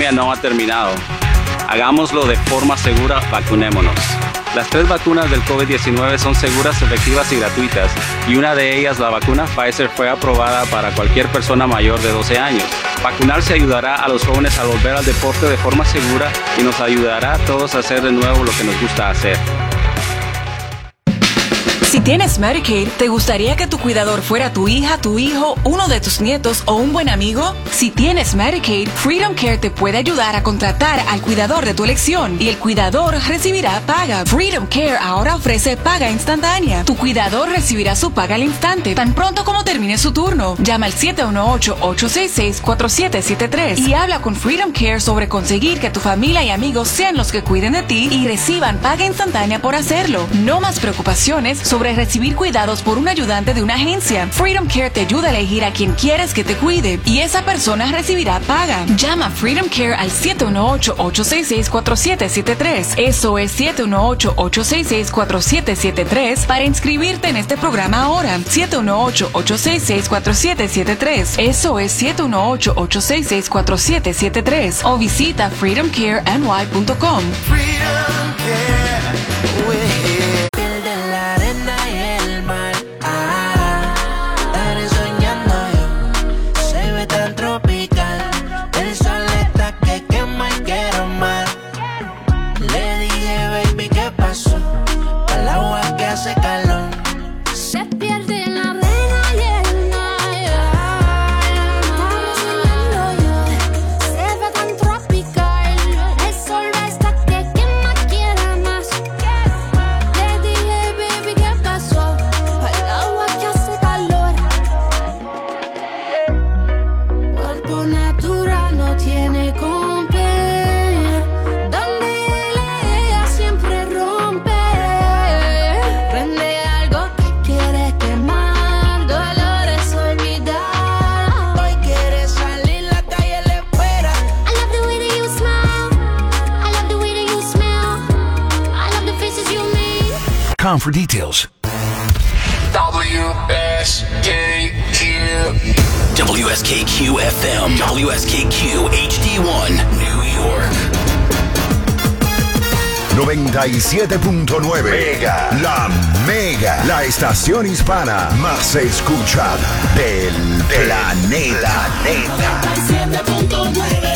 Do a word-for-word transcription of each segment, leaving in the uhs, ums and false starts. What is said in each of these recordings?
pandemia no ha terminado. Hagámoslo de forma segura, vacunémonos. Las tres vacunas del COVID diecinueve son seguras, efectivas y gratuitas, y una de ellas, la vacuna Pfizer, fue aprobada para cualquier persona mayor de doce años. Vacunarse ayudará a los jóvenes a volver al deporte de forma segura y nos ayudará a todos a hacer de nuevo lo que nos gusta hacer. Si tienes Medicaid, ¿te gustaría que tu cuidador fuera tu hija, tu hijo, uno de tus nietos o un buen amigo? Si tienes Medicaid, Freedom Care te puede ayudar a contratar al cuidador de tu elección y el cuidador recibirá paga. Freedom Care ahora ofrece paga instantánea. Tu cuidador recibirá su paga al instante, tan pronto como termine su turno. Llama al siete uno ocho, ocho seis seis, cuatro siete siete tres y habla con Freedom Care sobre conseguir que tu familia y amigos sean los que cuiden de ti y reciban paga instantánea por hacerlo. No más preocupaciones sobre recibir cuidados por un ayudante de una agencia. Freedom Care te ayuda a elegir a quien quieres que te cuide y esa persona recibirá paga. Llama a Freedom Care al siete uno ocho, ocho seis seis, cuatro siete siete tres. Eso es siete uno ocho, ocho seis seis, cuatro siete siete tres para inscribirte en este programa ahora. siete uno ocho, ocho seis seis, cuatro siete siete tres. Eso es siete uno ocho, ocho seis seis, cuatro siete siete tres o visita freedom care n y punto com. Freedom Care, we're here. For details. W S K Q. W S K Q F M. W S K Q H D one, New York. noventa y siete punto nueve. Mega. La Mega. La estación hispana más escuchada del planeta. noventa y siete punto nueve.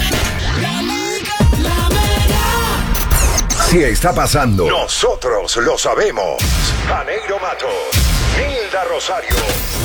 Si está pasando, nosotros lo sabemos. Janeiro Matos, Nilda Rosario.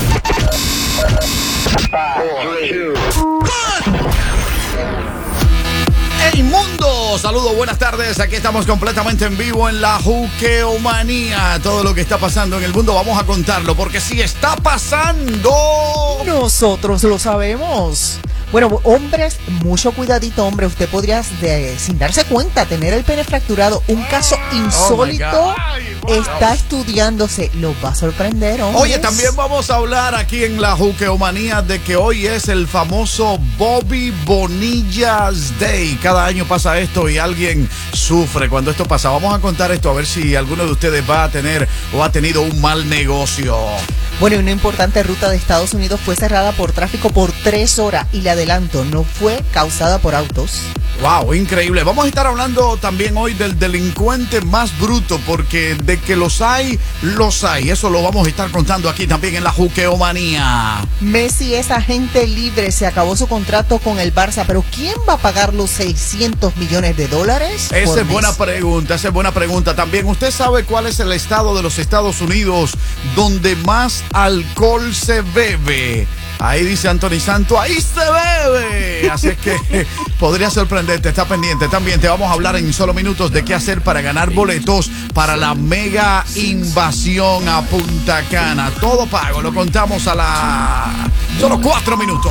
¡Hey mundo! Saludos, buenas tardes. Aquí estamos completamente en vivo en la Juqueomanía. Todo lo que está pasando en el mundo vamos a contarlo, porque si está pasando, nosotros lo sabemos. Bueno, hombres, mucho cuidadito, hombre. Usted podría, de, sin darse cuenta, tener el pene fracturado. Un caso insólito oh está estudiándose. Los va a sorprender, hombres. Oye, también vamos a hablar aquí en la Juqueomanía de que hoy es el famoso Bobby Bonillas Day. Cada año pasa esto y alguien sufre cuando esto pasa. Vamos a contar esto a ver si alguno de ustedes va a tener o ha tenido un mal negocio. Bueno, y una importante ruta de Estados Unidos fue cerrada por tráfico por tres horas y le adelanto, no fue causada por autos. Wow, increíble. Vamos a estar hablando también hoy del delincuente más bruto, porque de que los hay, los hay. Eso lo vamos a estar contando aquí también en la Juqueomanía. Messi es agente libre, se acabó su contrato con el Barça, pero ¿quién va a pagar los seiscientos millones de dólares? Esa es buena pregunta, esa es buena pregunta. También, ¿usted sabe cuál es el estado de los Estados Unidos donde más alcohol se bebe? Ahí dice Anthony Santo, ahí se bebe. Así es que podría sorprenderte, está pendiente. También te vamos a hablar en solo minutos de qué hacer para ganar boletos para la mega invasión a Punta Cana. Todo pago, lo contamos a la... solo cuatro minutos.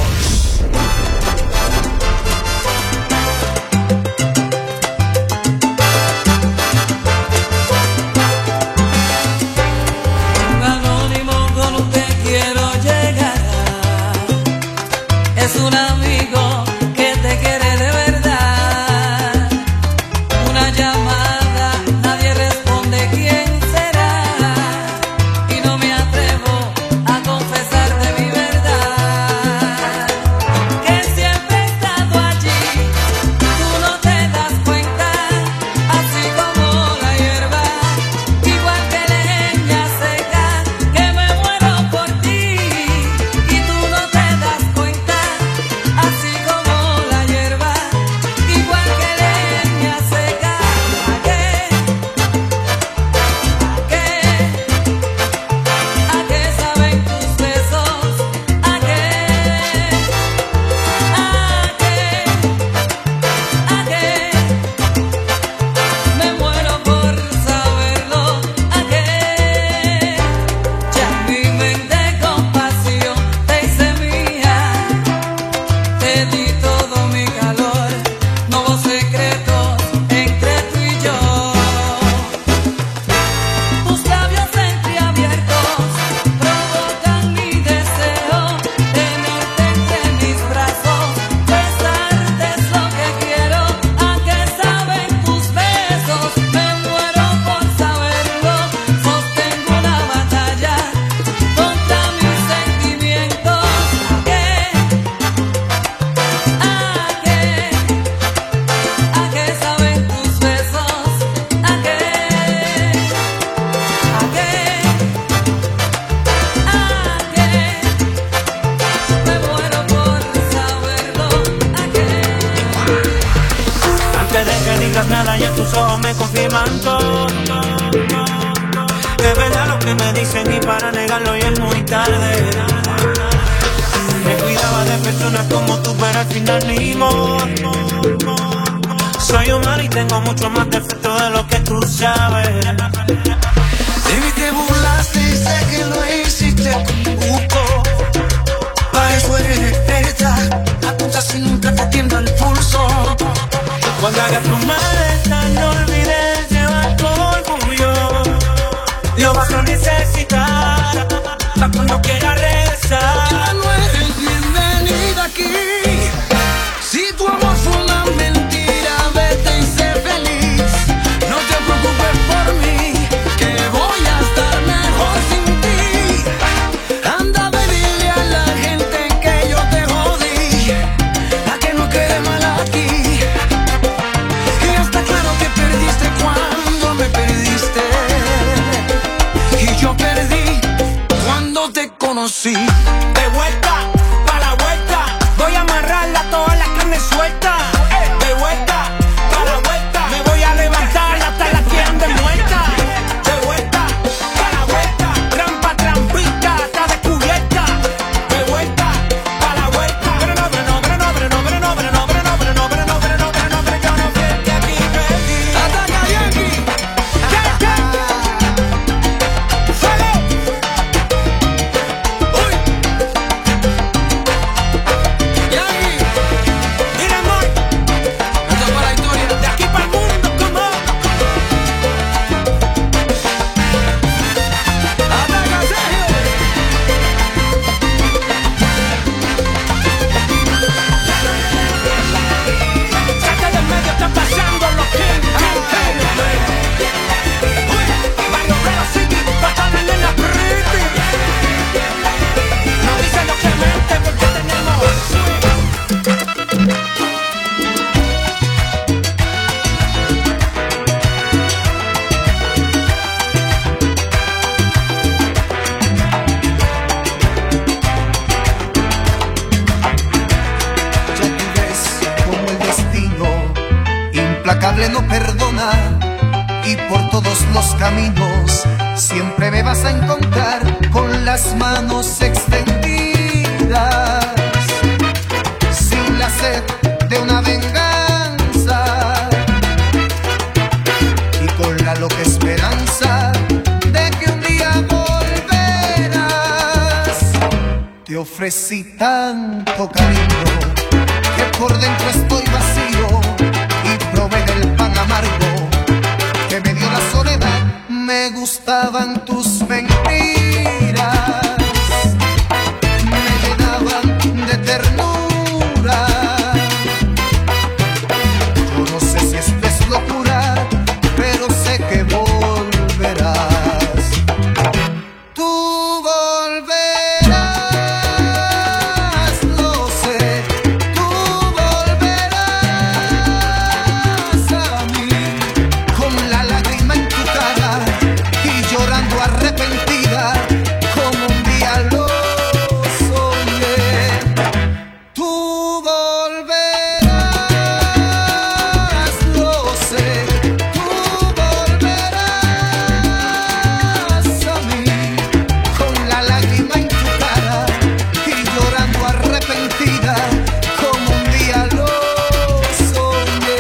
Es un amigo que te quiere de verdad. Una llamada, nadie responde quién será. Y no me atrevo a confesarte mi verdad. Que Antes de que digas nada ya tus ojos me confirman todo. Es verdad lo que me dicen y para negarlo ya es muy tarde. Me cuidaba de personas como tú, pero al final ni modo. Soy humano y tengo mucho más defectos de lo que tú sabes. De mí te burlaste y sé que lo hiciste con gusto. Pa' eso eres experta, apunta sin nunca te tiembla el pulso. Cuando hagas tu maleta no olvides llevar tu orgullo. Lo vas a necesitar pa' cuando quieras regresar. Ya no eres bienvenida aquí. Si tu amor fue una mentira, vete y sé feliz. No te preocupes por mí, que voy a estar mejor sin ti. Anda, ve, dile a la gente que yo te jodí, a que no quede mal aquí. Y está claro que perdiste cuando me perdiste, y yo perdí cuando te conocí. De vuelta, pa' la vuelta, voy a amarrarla toda la carne suelta. De vuelta, pa' la vuelta, me voy a levantar hasta la que ande muerta. De vuelta, pa' la vuelta, trampa, trampita, está descubierta. De vuelta, pa' la vuelta, pero no, pero no, pero no, pero no, pero no, pero no, pero no, pero no, pero no, pero no, pero no, pero yo no fui el que aquí perdí. Ataca, Yankee. ¿Qué, qué? ¡Sale! ¡Uy! Yankee. Mira, amor. Esto es para la historia. De aquí para el mundo, como. Ataca, Sergio. Saca del medio, está pasando los King, King, King. Uy, Barrio Bravo City, pasan la nena pretty. No dice lo que mente porque tenemos swing. Ya tú ves como el destino implacable no perdona, y por todos los caminos siempre me vas a encontrar con las manos extendidas, sin la sed de una venganza y con la loca esperanza de que un día volverás. Te ofrecí tanto cariño que por dentro estoy vacío, y probé del pan amargo que me dio la soledad. Me gustaban tus mentiras, me llenaban de ternura. Yo no sé si esto es locura, pero sé que volverás. Tú volverás, lo sé. Tú volverás a mí con la lágrima en tu cara y llorando arrepentida como un día lo soñé. Tú volverás, lo sé. Tú volverás a mí con la lágrima en tu cara y llorando arrepentida como un día lo soñé.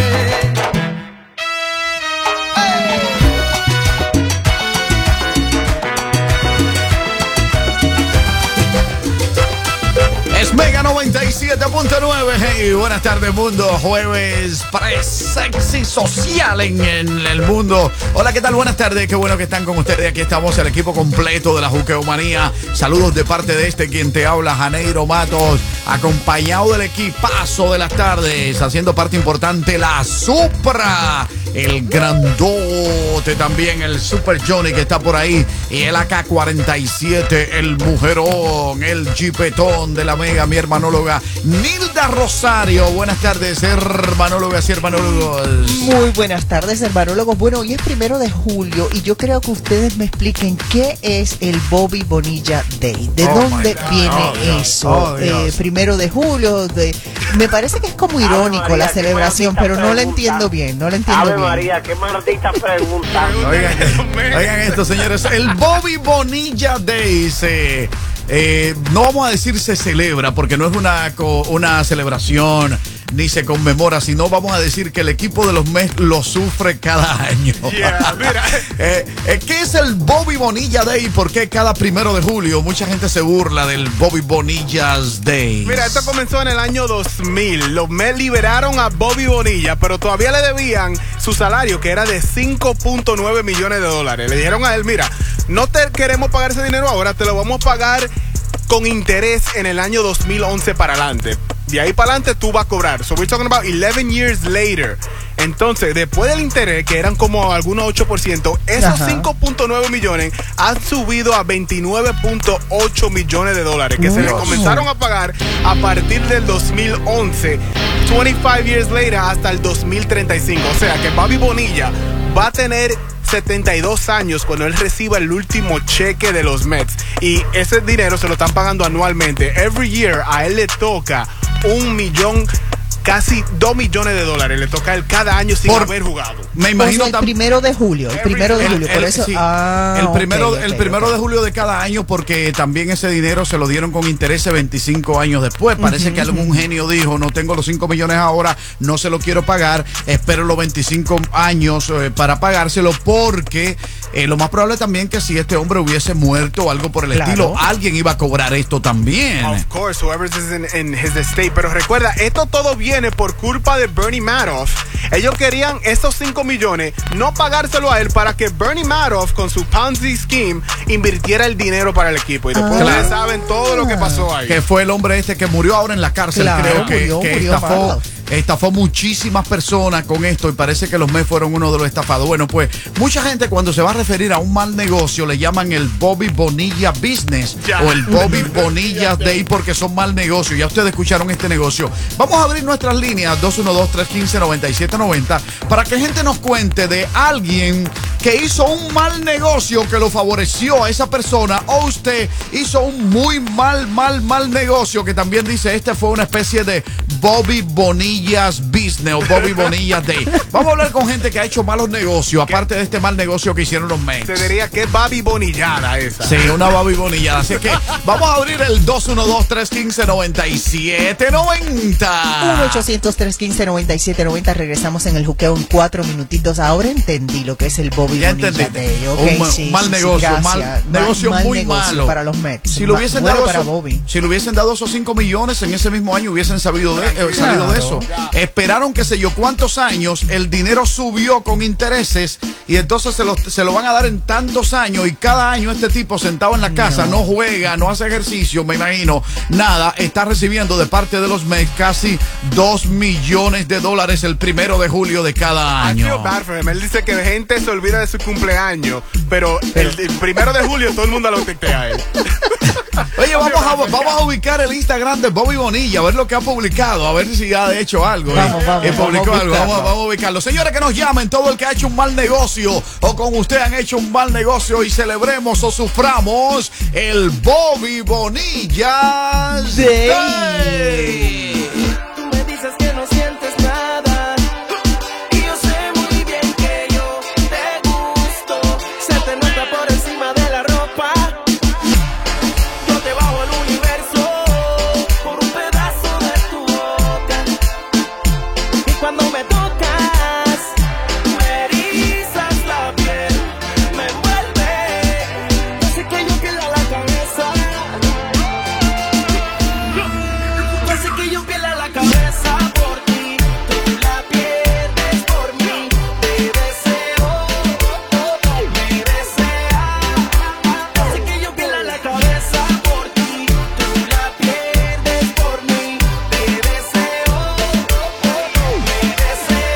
Es Mega noventa y siete punto nueve. Hey, buenas tardes, mundo. Jueves pre-sexy social en, en el mundo. Hola, ¿qué tal? Buenas tardes. Qué bueno que están con ustedes. Aquí estamos, el equipo completo de la Juqueomanía. Saludos de parte de este quien te habla, Janeiro Matos, acompañado del equipazo de las tardes, haciendo parte importante la Supra, el grandote también, el Super Johnny que está por ahí, y el A K cuarenta y siete, el mujerón, el jipetón de la Mega, mi hermanóloga Nilda Rosario. aniversario. Buenas tardes, hermanólogos y hermanólogos. Muy buenas tardes, hermanólogos. Bueno, hoy es primero de julio y yo creo que ustedes me expliquen qué es el Bobby Bonilla Day. ¿De Oh dónde my God. viene Oh, Dios. eso? Oh, Dios. Eh, primero de julio. De... Me parece que es como irónico María, la qué celebración, maldita pero no la pregunta. entiendo bien. No la entiendo Ave bien. María, qué maldita pregunta. Oigan, oigan esto, señores. El Bobby Bonilla Day se, eh, no vamos a decir se celebra porque no es una, co- una celebración ni se conmemora, sino vamos a decir que el equipo de los Mets lo sufre cada año. Yeah, mira. eh, eh, ¿Qué es el Bobby Bonilla Day y por qué cada primero de julio mucha gente se burla del Bobby Bonilla's Day? Mira, esto comenzó en el año dos mil. Los Mets liberaron a Bobby Bonilla, pero todavía le debían su salario, que era de cinco punto nueve millones de dólares. Le dijeron a él, mira, no te queremos pagar ese dinero ahora, te lo vamos a pagar con interés en el año dos mil once para adelante. De ahí para adelante tú vas a cobrar. So we're talking about eleven years later. Entonces, después del interés, que eran como algunos ocho por ciento, esos Ajá. cinco punto nueve millones han subido a veintinueve punto ocho millones de dólares, que se le Dios. comenzaron a pagar a partir del dos mil once, veinticinco years later, hasta el dos mil treinta y cinco. O sea que Bobby Bonilla va a tener setenta y dos años cuando él reciba el último cheque de los Mets. Y ese dinero se lo están pagando anualmente. Every year a él le toca un millón, casi dos millones de dólares. Le toca a él cada año sin Por- haber jugado. Me O imagino sea, el tam- primero de julio. El primero de El- julio. Por el- eso. sí, Ah, el primero, ok, el ok, primero ok. de julio de cada año, porque también ese dinero se lo dieron con intereses veinticinco años después. Parece que algún genio dijo, no tengo los cinco millones ahora, no se lo quiero pagar, espero los veinticinco años eh, para pagárselo, porque eh, lo más probable también que si este hombre hubiese muerto o algo por el Claro. estilo, alguien iba a cobrar esto también. Of course, whoever's is in, in his estate. Pero recuerda, esto todo viene por culpa de Bernie Madoff. Ellos querían esos cinco millones, no pagárselo a él para que Bernie Madoff, con su Ponzi scheme, invirtiera el dinero para el equipo. Y después Ah. ustedes saben todo lo que pasó ahí. Que fue el hombre este que murió ahora en la cárcel, Claro, creo que, murió, que murió estafó, Madoff. estafó muchísimas personas con esto y parece que los Mets fueron uno de los estafados. Bueno, pues mucha gente cuando se va a referir a un mal negocio le llaman el Bobby Bonilla Business Ya. o el Bobby Bonilla Day porque son mal negocios. Ya ustedes escucharon este negocio. Vamos a abrir nuestras líneas dos uno dos, tres uno cinco, nueve siete nueve cero para que gente nos cuente de alguien que hizo un mal negocio que lo favoreció a esa persona, o usted hizo un muy mal, mal, mal negocio que también dice este fue una especie de Bobby Bonilla's Business o Bobby Bonilla Day. Vamos a hablar con gente que ha hecho malos negocios, aparte de este mal negocio que hicieron los Mets. Se diría que es Bobby Bonillada esa. Sí, una Bobby Bonillada. Así que vamos a abrir el dos uno dos, tres uno cinco, nueve siete nueve cero. uno ochocientos, tres uno cinco, nueve siete nueve cero. Regresamos en el juqueo en cuatro minutitos. Ahora entendí lo que es el Bobby Ya Bonilla entendí. Day. Ok, Un ma- sí, mal sí, sí, negocio, gracias. mal Ma- negocio mal muy negocio malo. para los Mets. Si lo Ma- hubiesen bueno dado para esos- Bobby. si le hubiesen dado esos cinco millones en ese mismo año hubiesen sabido de, eh, salido de eso. Esperaron qué sé yo cuántos años, el dinero subió con intereses y entonces se lo, se lo van a dar en tantos años y cada año este tipo sentado en la casa no, juega, no hace ejercicio, me imagino, nada, está recibiendo de parte de los Mets casi dos millones de dólares el primero de julio de cada I año. feel bad for him. Él dice que gente se olvida de su cumpleaños, pero el, el primero de julio todo el mundo lo tictea a él. Oye, vamos a, vamos a ubicar el Instagram de Bobby Bonilla, a ver lo que ha publicado, a ver si ha hecho algo. Vamos, eh. vamos, Eh, publicó vamos a algo. buscarlo. Vamos, vamos a ubicarlo. Señores, que nos llamen, todo el que ha hecho un mal negocio o con usted han hecho un mal negocio y celebremos o suframos el Bobby Bonilla Day. Day. Tú me dices que no sientes nada y yo sé muy bien que yo te gusto. Se te nota por encima de la ropa. Yo te bajo el universo por un pedazo de tu boca. Y cuando me tocas, me erizas la piel, me envuelve. No sé que yo pierda la cabeza. No sé que yo pierda la cabeza por ti. Tú la pierdes por mí. Te deseo, me deseas. No sé que yo pierda la cabeza por ti. Tú la pierdes por mí. Te deseo, me deseas.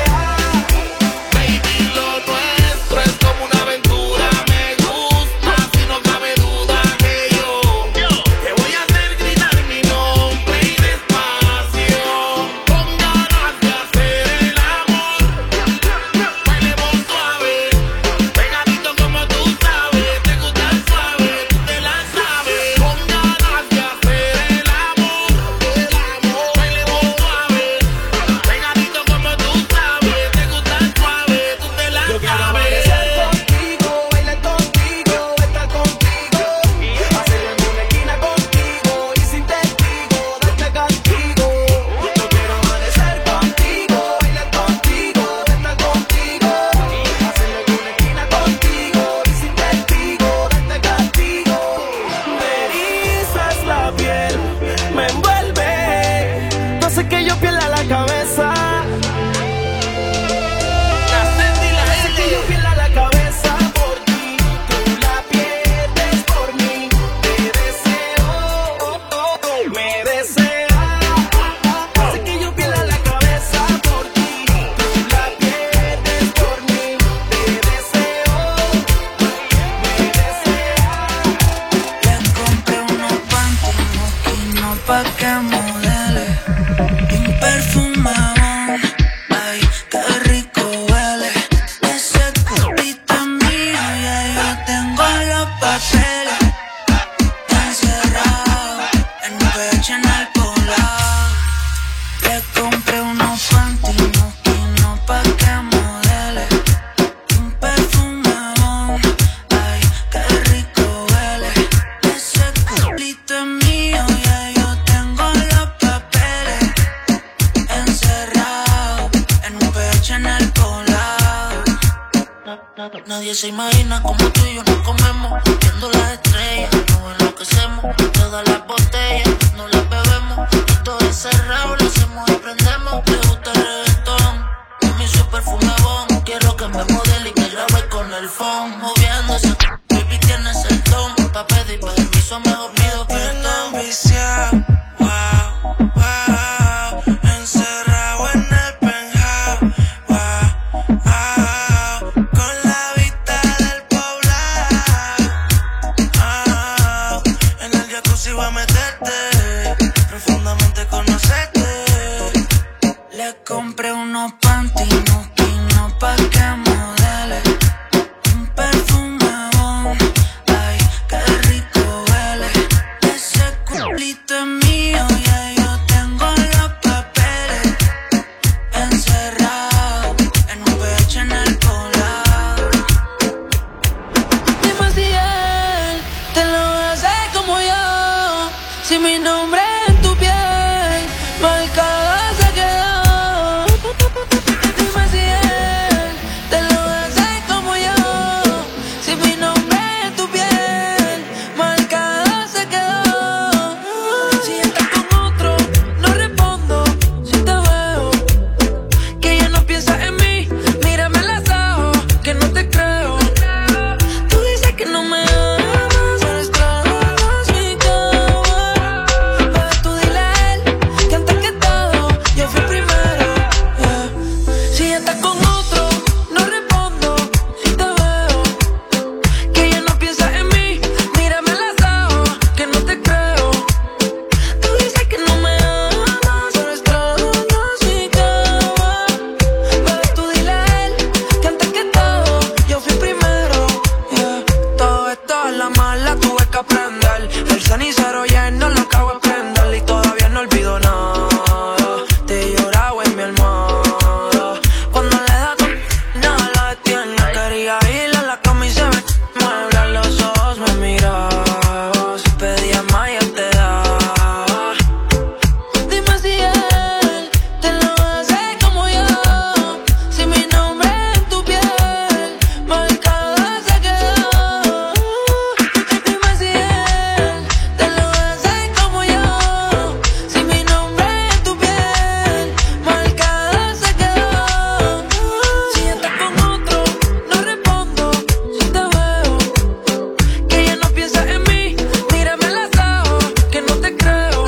echa en el colado. Nadie se imagina como tú y yo nos comemos. Viendo las estrellas, nos enloquecemos. Todas las botellas, no las bebemos. Y todo encerrado, lo hacemos y prendemos. Le gusta el reggaetón y mi su perfume bon. Quiero que me modele y que grabe con el phone. Moviéndose, baby tienes el don. Pa' pedir permiso mejor pido perdón. Viciado, wow, wow. Encerrado en el penthouse, wow, wow. Con la vista del poblado, wow. En el jacuzzi voy a meterte, profundamente conocerte. Le compré unos panty no pa' que modele. Un perfume bon, ay, qué rico huele. Ese culito es mío, ya yo tengo los papeles. Encerrado en un pecho en el colado. Dime si él te lo hace como yo. Si mi nombre en tu piel marcada se quedó. Dime si él te lo hace como yo. Si mi nombre en tu piel marcada se quedó. Si estás con otro, no respondo. Si te veo, que ya no piensas en mí. Mírame en los ojos, que no te creo. Tú dices que no me amas, pero extrañas mi cama. Bebé, tú dile a él que antes que todo yo fui primero, yeah. Si estás con otro, no respondo. Si te veo, que ya no piensas en mí. Mírame en los ojos, que no te creo. Tú dices que no me amas, pero extrañas mi cama. Bebé, tú dile a él que antes que todo yo fui primero, yeah. Todo esto es la mala, tuve que aprender. El cenicero lleno lo acabo de prender. Y todavía no olvido nada. Te lloraba en mi almohada. Cuando le da con nada la detiene. Quería ir a la cama y se me muebla. Los ojos me mirabas. Pedía más y yo te daba. Dime si él te lo hace como yo. Si mi nombre en tu piel marcada se quedó. Dime si él te lo hace como yo. Si mi nombre en tu piel marcada se quedó. Si estás con otro, no respondo. Si te veo, que ya no piensas en mí. Mírame en los ojos, que no te creo.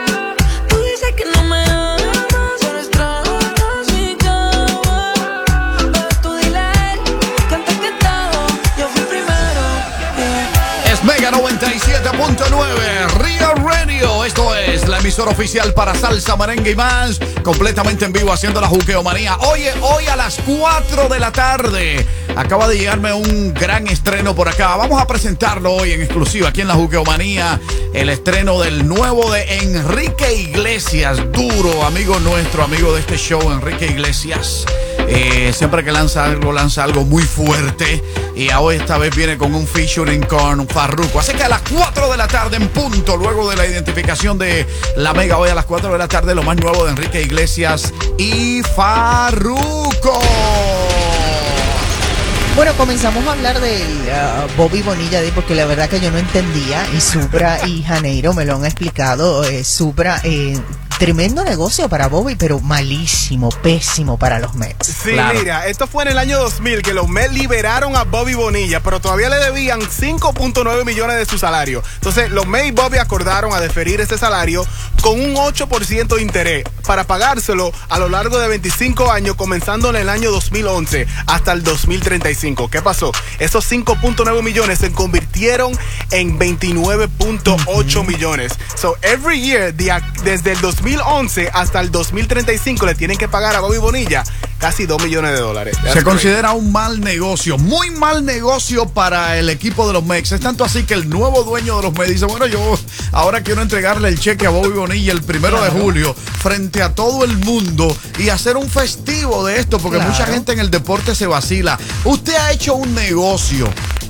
Tú dices que no me amas, pero extrañas mi cama. Bebé, tú dile a él que antes que todo yo fui primero, yeah. Es Mega noventa y siete punto nueve, Real Radio. Esto es la emisora oficial para salsa, merengue y más. Completamente en vivo haciendo la juqueomanía. Oye, hoy a las cuatro de la tarde acaba de llegarme un gran estreno por acá. Vamos a presentarlo hoy en exclusiva aquí en la juqueomanía. El estreno del nuevo de Enrique Iglesias. Duro, amigo nuestro, amigo de este show, Enrique Iglesias. Eh, siempre que lanza algo, lanza algo muy fuerte. Y hoy esta vez viene con un featuring con Farruko. Así que a las cuatro de la tarde en punto, luego de la identificación de la Mega, hoy a las cuatro de la tarde, lo más nuevo de Enrique Iglesias y Farruko. Bueno, comenzamos a hablar del uh, Bobby Bonilla Day, porque la verdad que yo no entendía, y Supra y Janeiro me lo han explicado. eh, Supra, eh, tremendo negocio para Bobby, pero malísimo, pésimo para los Mets. Sí, claro. Mira, esto fue en el año dos mil que los Mets liberaron a Bobby Bonilla, pero todavía le debían cinco punto nueve millones de su salario. Entonces, los Mets y Bobby acordaron a deferir ese salario con un ocho por ciento de interés para pagárselo a lo largo de veinticinco años, comenzando en el año dos mil once hasta el dos mil treinta y cinco. ¿Qué pasó? Esos cinco punto nueve millones se convirtieron en veintinueve punto ocho millones. So, every year, de, desde el dos mil once hasta el dos mil treinta y cinco, le tienen que pagar a Bobby Bonilla casi dos millones de dólares. That's Se great. considera un mal negocio, muy mal negocio para el equipo de los Mets. Es tanto así que el nuevo dueño de los Mets dice, bueno, yo ahora quiero entregarle el cheque a Bobby Bonilla el primero claro. de julio frente a todo el mundo y hacer un festivo de esto, porque claro. mucha gente en el deporte se vacila. Usted ha hecho un negocio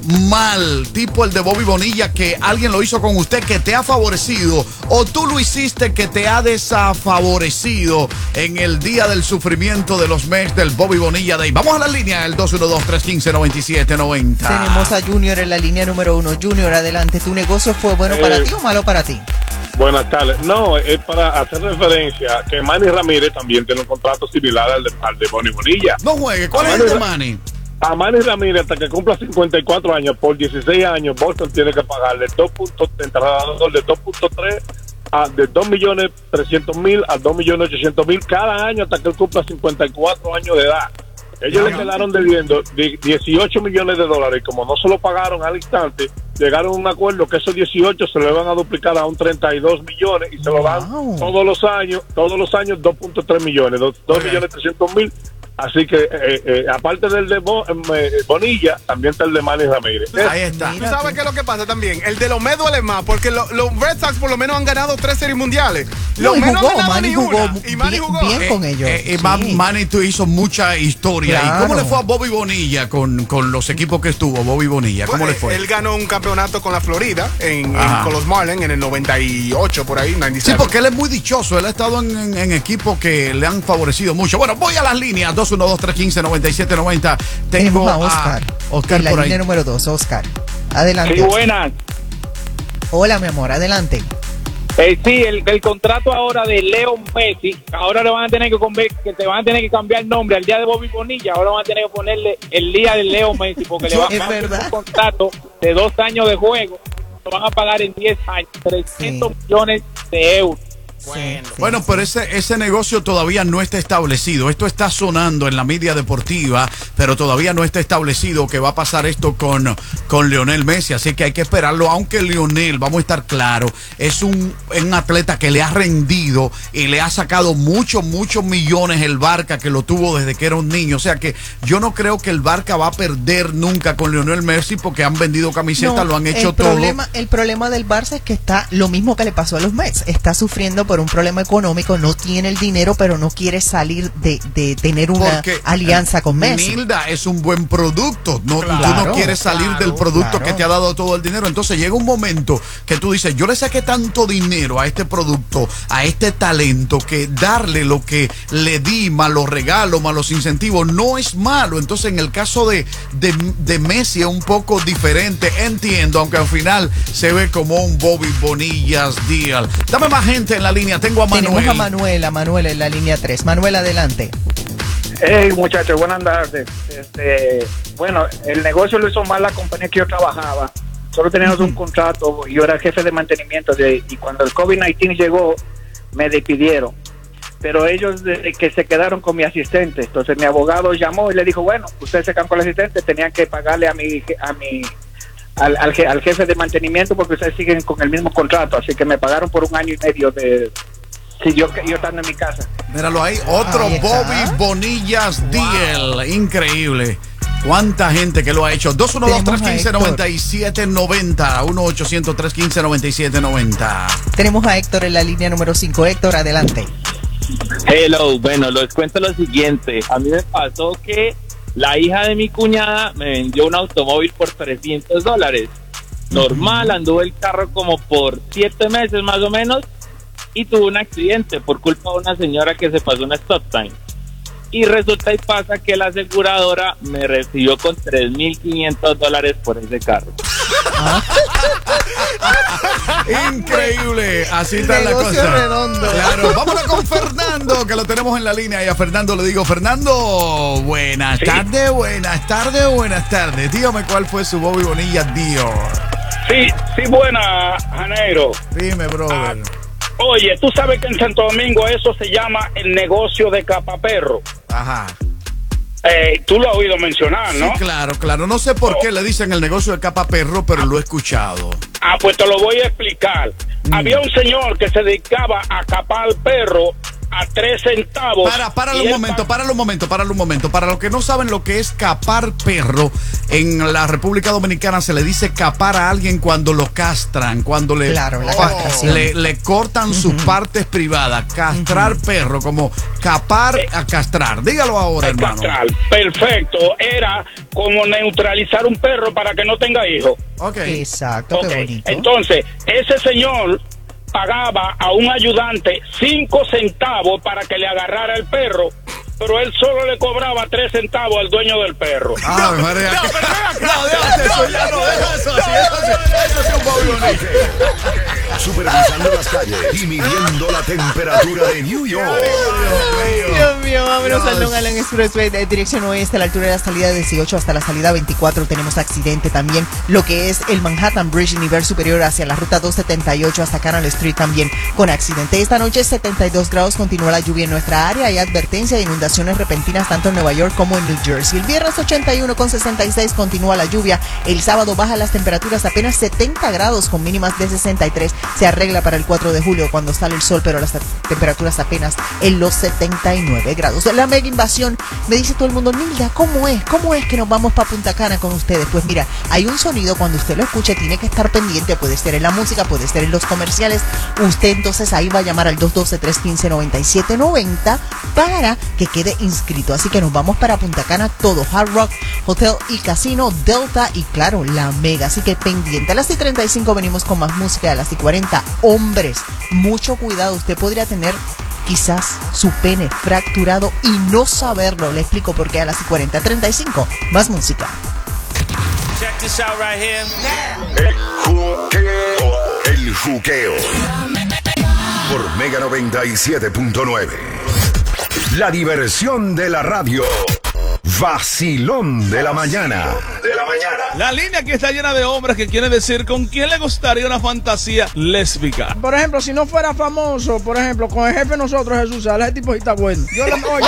mal, tipo el de Bobby Bonilla, que alguien lo hizo con usted que te ha favorecido, o tú lo hiciste que te ha desafavorecido en el día del sufrimiento de los Mets del Bobby Bonilla Day? Vamos a la línea, el dos uno dos, tres uno cinco, nueve siete nueve cero. Tenemos a Junior en la línea número uno. Junior, adelante. ¿Tu negocio fue bueno Eh, para ti o malo para ti? Buenas tardes. No, es para hacer referencia que Manny Ramírez también tiene un contrato similar al de, al de Bobby Bonilla. No juegue, ¿cuál A es el de Ra- Manny? A Manny Ramírez, hasta que cumpla cincuenta y cuatro años, por dieciséis años, Boston tiene que pagarle dos puntos de entrada de dos punto tres a de dos millones trescientos mil a dos millones ochocientos mil cada año hasta que él cumpla cincuenta y cuatro años de edad. Ellos le quedaron debiendo de dieciocho millones de dólares y como no se lo pagaron al instante, llegaron a un acuerdo que esos dieciocho se le van a duplicar a un treinta y dos millones y se lo dan todos los años, todos los años dos punto tres millones, dos millones trescientos mil. Así que, eh, eh, aparte del de Bo- eh, Bonilla, también está el de Manny Ramírez. Ahí está. ¿Tú sabes qué es lo que pasa también? El de los Mets duele más, porque lo- los Red Sox por lo menos han ganado tres series mundiales. Los No, y Mets no jugó, han ganado Manny ni jugó una. Y Manny bien- jugó. bien con ellos. Eh, eh, Sí. Man- Manny tú hizo mucha historia. Claro. ¿Y cómo le fue a Bobby Bonilla con, con los equipos que estuvo? Bobby Bonilla, ¿cómo le fue? Él ganó un campeonato con la Florida, en, en- Ajá. con los Marlins en el noventa y ocho, por ahí, noventa y siete. Sí, porque él es muy dichoso. Él ha estado en, en- en equipos que le han favorecido mucho. Bueno, voy a las líneas. dos uno dos, tres uno cinco, nueve siete nueve cero. Tengo Tenemos a Oscar. Oscar en la por ahí. línea número dos, Oscar. Adelante. Sí, buenas. Hola, mi amor, adelante. Eh, sí, el, el contrato ahora de Leo Messi, ahora le van a tener que conver- que te van a tener que cambiar el nombre al día de Bobby Bonilla, ahora van a tener que ponerle el día de Leo Messi porque le van Es a hacer verdad. un contrato de dos años de juego, lo van a pagar en diez años, trescientos millones de euros. Bueno, Bueno, pero ese, ese negocio todavía no está establecido. Esto está sonando en la media deportiva, pero todavía no está establecido que va a pasar esto con, con Lionel Messi. Así que hay que esperarlo, aunque Lionel, vamos a estar claros, es un, un atleta que le ha rendido y le ha sacado muchos, muchos millones el Barca, que lo tuvo desde que era un niño. O sea que yo no creo que el Barca va a perder nunca con Lionel Messi porque han vendido camisetas, No, lo han hecho el todo. problema, el problema del Barça es que está lo mismo que le pasó a los Mets. Está sufriendo por un problema económico, no tiene el dinero, pero no quiere salir de, de tener una Porque, alianza con Messi. Nilda es un buen producto. No, tú Claro, no quieres salir claro, del producto claro. que te ha dado todo el dinero. Entonces llega un momento que tú dices, yo le saqué tanto dinero a este producto, a este talento, que darle lo que le di, más los regalos, más los incentivos, no es malo. Entonces en el caso de, de, de Messi es un poco diferente, entiendo, aunque al final se ve como un Bobby Bonillas deal. Dame más gente en la línea, tengo a Manuel. Tenemos a Manuel, a Manuel en la línea tres. Manuel, adelante. Hey, muchachos, buenas tardes. Este, bueno, el negocio lo hizo mal la compañía que yo trabajaba. Solo teníamos un contrato, yo era jefe de mantenimiento de, y cuando el COVID diecinueve llegó, me despidieron. Pero ellos desde que se quedaron con mi asistente, entonces mi abogado llamó y le dijo, bueno, ustedes se quedan con el asistente, tenían que pagarle a mi, a mi al, al, je- al jefe de mantenimiento porque ustedes siguen con el mismo contrato, así que me pagaron por un año y medio de si yo, yo estando en mi casa. Míralo ahí, otro Ahí está. Bobby Bonillas deal. Increíble. ¿Cuánta gente que lo ha hecho? dos uno dos, tres uno cinco, nueve siete nueve cero. uno ochocientos, tres uno cinco, nueve siete nueve cero. Tenemos a Héctor en la línea número cinco. Héctor, adelante. Hello, bueno, les cuento lo siguiente. A mí me pasó que la hija de mi cuñada me vendió un automóvil por trescientos dólares. Normal, anduve el carro como por siete meses más o menos y tuve un accidente por culpa de una señora que se pasó una stop time. Y resulta y pasa que la aseguradora me recibió con tres mil quinientos dólares por ese carro. Increíble, así está la Negocio cosa. redondo. Claro, vámonos con Fernando, que lo tenemos en la línea. Y a Fernando le digo, Fernando, buenas Sí. tardes, buenas tardes, buenas tardes. Dígame cuál fue su Bobby Bonilla deal. Sí, sí, buena, Janeiro. Dime, brother. Oye, tú sabes que en Santo Domingo eso se llama el negocio de capaperro. Ajá. Eh, tú lo has oído mencionar, ¿no? Sí, claro, claro. No sé por qué le dicen el negocio de capa perro, pero lo he escuchado. Ah, pues te lo voy a explicar. Mm. Había un señor que se dedicaba a capar perro a tres centavos. Para, para y un él momento, para un momento, para un momento. Para los que no saben lo que es capar perro, en la República Dominicana se le dice capar a alguien cuando lo castran, cuando le, Claro, la oh, castración. le, le cortan uh-huh. sus partes privadas. Castrar uh-huh. perro, como capar a castrar. Dígalo ahora, hermano. Castrar. Perfecto. Era como neutralizar un perro para que no tenga hijos. Ok. Exacto, Okay. qué bonito. Entonces, ese señor pagaba a un ayudante cinco centavos para que le agarrara el perro, pero él solo le cobraba tres centavos al dueño del perro. Ah, no, María. No, no, déjate eso, ya no, deja eso así, eso es un Bobby Bonilla. Supervisando las calles y midiendo la temperatura de New York. Dios mío, vámonos al Long Island Expressway de dirección oeste, a la altura de la salida dieciocho hasta la salida veinticuatro. Tenemos accidente también, lo que es el Manhattan Bridge, nivel superior hacia la ruta doscientos setenta y ocho hasta Canal Street también con accidente. Esta noche setenta y dos grados, continúa la lluvia en nuestra área. Hay advertencia de inundaciones repentinas tanto en Nueva York como en New Jersey. El viernes ochenta y uno con sesenta y seis, continúa la lluvia. El sábado baja las temperaturas apenas setenta grados con mínimas de sesenta y tres. Se arregla para el cuatro de julio cuando sale el sol, pero las temperaturas apenas en los setenta y nueve grados. La mega invasión, me dice todo el mundo, Nilda, ¿cómo es? ¿Cómo es que nos vamos para Punta Cana con ustedes? Pues mira, hay un sonido, cuando usted lo escuche tiene que estar pendiente, puede ser en la música, puede ser en los comerciales. Usted entonces ahí va a llamar al dos uno dos, tres uno cinco, nueve siete nueve cero para que quede inscrito. Así que nos vamos para Punta Cana, todo, Hard Rock, Hotel y Casino, Delta y claro, la mega. Así que pendiente. A las y treinta y cinco venimos con más música. A las y cuarenta, hombres, mucho cuidado, usted podría tener quizás su pene fracturado y no saberlo. Le explico por qué a las y cuarenta, treinta y cinco, más música. Check this out right here. El juqueo. El juqueo. Por Mega noventa y siete punto nueve. La diversión de la radio. Vacilón de la mañana. De la mañana. La línea aquí está llena de hombres que quieren decir con quién le gustaría una fantasía lésbica. Por ejemplo, si no fuera famoso, por ejemplo, con el jefe de nosotros, Jesús Sala, ese tipo sí está bueno. Yo le oye,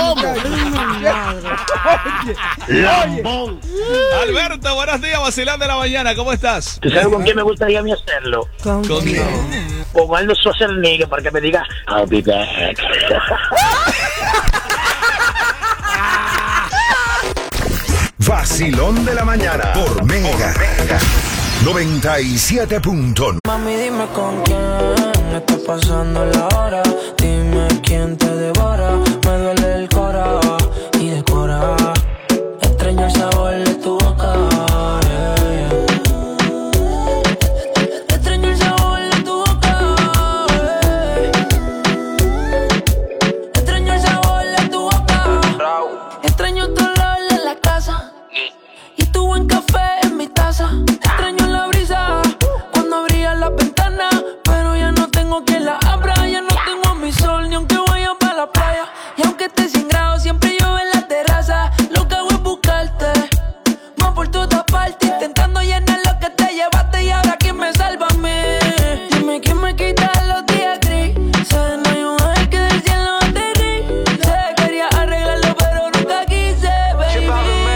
Lambón. Alberto, buenos días, Vacilón de la mañana, ¿cómo estás? ¿Tú sabes con quién me gustaría a mí hacerlo? ¿Con quién? Con Arnold Schwarzenegger para que me diga I'll be back. Vacilón de la mañana por Mega noventa y siete punto nueve. Mami, dime con quién está pasando la hora. Dime quién te devora. Me duele el cora y decora. Extraño el sabor de tu boca. Yeah, yeah. Extraño el sabor de tu boca. Yeah. Extraño el sabor de tu boca. Extraño tu olor en la casa. Y tu buen café en mi taza. Extraño la brisa cuando abría la ventana, pero ya no tengo quien la abra. Ya no tengo mi sol ni aunque vaya para la playa. Y aunque esté sin grado siempre llueve en la terraza. Lo que hago es buscarte más por todas partes, intentando llenar lo que te llevaste. Y ahora quién me salva a mí. Dime quién me quita los días grises. No hay un ángel que del cielo aterrice. Quería arreglarlo pero nunca quise, baby.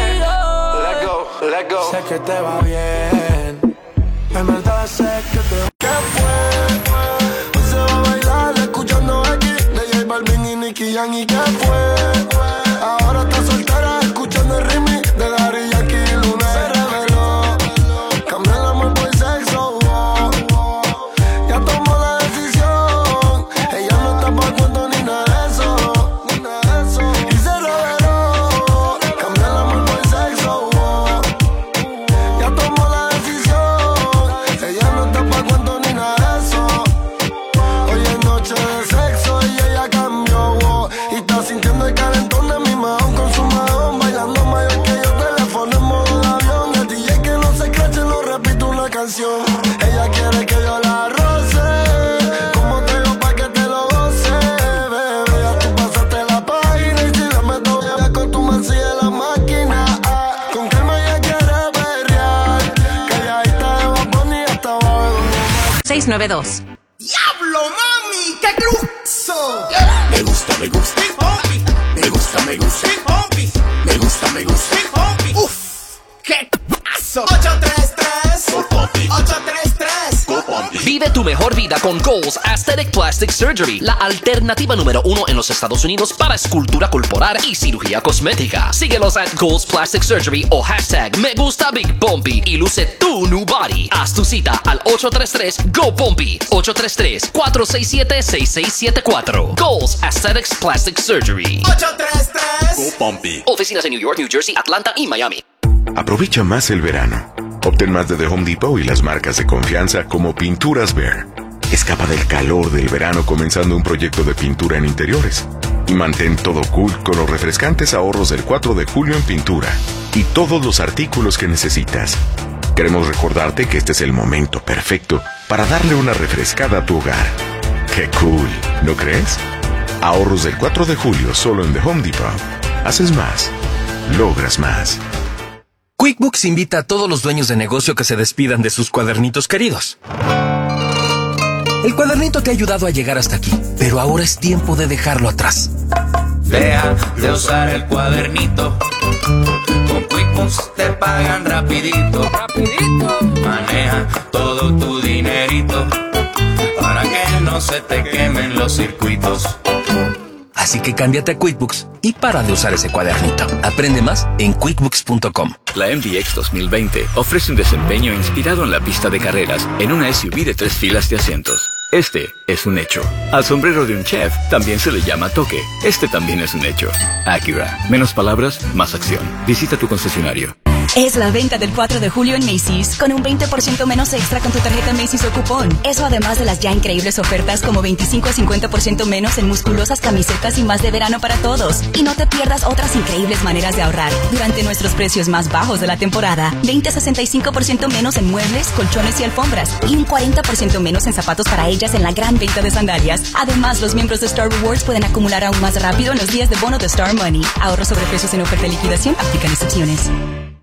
Let go. Sé que te va bien, en verdad sé que te va. ¿Qué fue? Hoy se va a bailar escuchando aquí de J Balvin y Nicky Jam. ¿Y qué fue? Ahora está soltera escuchando el remix de Daddy Yankee y Luna. Se reveló, cambió el amor por sexo. Oh, oh. Ya tomó la decisión, ella no está pa' cuento ni nada de eso, ni nada de eso. Y se reveló, cambió el amor por sexo. Oh. Ya tomó la decisión, ella no está pa' cuento ni nada de eso. Hoy es noche de sexo y ella cambió, oh. Y está sintiendo el calentón de mi mahón con su mahón, bailando mayor que yo, teléfono en modo de avión. El D J que no se escrache, lo repito una canción. Ella quiere que yo la roce, como te digo pa' que te lo goce, bebé. Ya tú pasaste la página y si la meto ya con tu mancilla en la máquina. Ah, con calma ella quiere perrear, calladita de babón y hasta abajo. seis nueve dos. ¡Diablo, mami! ¡Qué cruzo! Me gusta, me gusta. Me gusta, me gusta. Me gusta, me gusta. ¡Uf! ¡Qué paso! ocho tres tres ocho tres tres Vive tu mejor vida vida con Goals Aesthetic Plastic Surgery, la alternativa número uno en los Estados Unidos para escultura corporal y cirugía cosmética. Síguelos at Goals Plastic Surgery o hashtag Me Gusta Big Bumpy y luce tu new body. Haz tu cita al ocho tres tres Go Bumpy, ocho tres tres, cuatro seis siete, seis seis siete cuatro. Goals Aesthetics Plastic Surgery. ocho tres tres Go Bumpy. Oficinas en New York, New Jersey, Atlanta y Miami. Aprovecha más el verano. Obtén más de The Home Depot y las marcas de confianza como Pinturas Behr. Escapa del calor del verano comenzando un proyecto de pintura en interiores. Y mantén todo cool con los refrescantes ahorros del cuatro de julio en pintura y todos los artículos que necesitas. Queremos recordarte que este es el momento perfecto para darle una refrescada a tu hogar. ¡Qué cool! ¿No crees? Ahorros del cuatro de julio solo en The Home Depot. Haces más. Logras más. QuickBooks invita a todos los dueños de negocio que se despidan de sus cuadernitos queridos. El cuadernito te ha ayudado a llegar hasta aquí, pero ahora es tiempo de dejarlo atrás. Deja de usar el cuadernito. Con QuickBooks te pagan rapidito. Rapidito. Maneja todo tu dinerito para que no se te quemen los circuitos. Así que cámbiate a QuickBooks y para de usar ese cuadernito. Aprende más en quickbooks punto com. La M D X dos mil veinte ofrece un desempeño inspirado en la pista de carreras en una S U V de tres filas de asientos. Este es un hecho. Al sombrero de un chef también se le llama toque. Este también es un hecho. Acura. Menos palabras, más acción. Visita tu concesionario. Es la venta del cuatro de julio en Macy's, con un veinte por ciento menos extra con tu tarjeta Macy's o cupón. Eso además de las ya increíbles ofertas como veinticinco a cincuenta por ciento menos en musculosas camisetas y más de verano para todos. Y no te pierdas otras increíbles maneras de ahorrar durante nuestros precios más bajos de la temporada. veinte a sesenta y cinco por ciento menos en muebles, colchones y alfombras. Y un cuarenta por ciento menos en zapatos para ellas en la gran venta de sandalias. Además, los miembros de Star Rewards pueden acumular aún más rápido en los días de bono de Star Money. Ahorro sobre precios en oferta de liquidación. Aplican excepciones.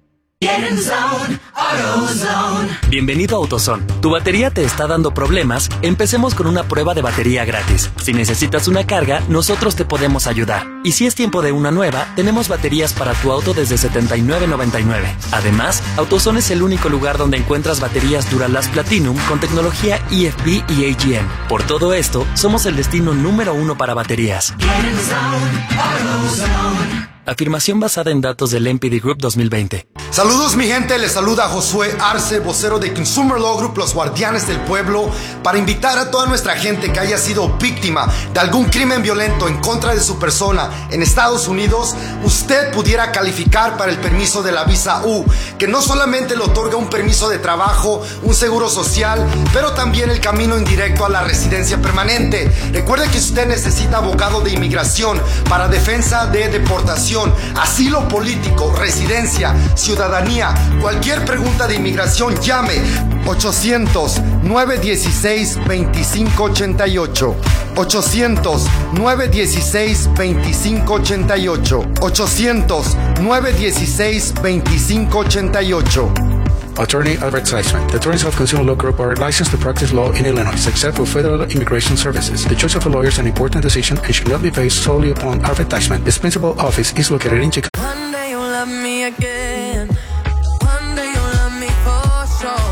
Get in the zone, AutoZone. Bienvenido a AutoZone. ¿Tu batería te está dando problemas? Empecemos con una prueba de batería gratis. Si necesitas una carga, nosotros te podemos ayudar. Y si es tiempo de una nueva, tenemos baterías para tu auto desde setenta y nueve noventa y nueve. Además, AutoZone es el único lugar donde encuentras baterías Duralast Platinum con tecnología E F B y A G M. Por todo esto, somos el destino número uno para baterías. Get in the zone, AutoZone. Afirmación basada en datos del M P D Group dos mil veinte. Saludos mi gente, les saluda Josué Arce, vocero de Consumer Law Group, los guardianes del pueblo, para invitar a toda nuestra gente que haya sido víctima de algún crimen violento en contra de su persona en Estados Unidos, usted pudiera calificar para el permiso de la visa U, que no solamente le otorga un permiso de trabajo, un seguro social, pero también el camino indirecto a la residencia permanente. Recuerde que usted necesita abogado de inmigración para defensa de deportación, asilo político, residencia, ciudadanía. Cualquier pregunta de inmigración, llame ochocientos, nueve dieciséis, veinticinco ochenta y ocho. ochocientos, nueve dieciséis, veinticinco ochenta y ocho. ochocientos, nueve dieciséis, veinticinco ochenta y ocho. Attorney Advertisement. The attorneys of Consumer Law Group are licensed to practice law in Illinois, except for federal immigration services. The choice of a lawyer is an important decision and should not be based solely upon advertisement. Its principal office is located in Chicago. One day you'll love me again. One day you'll love me for sure.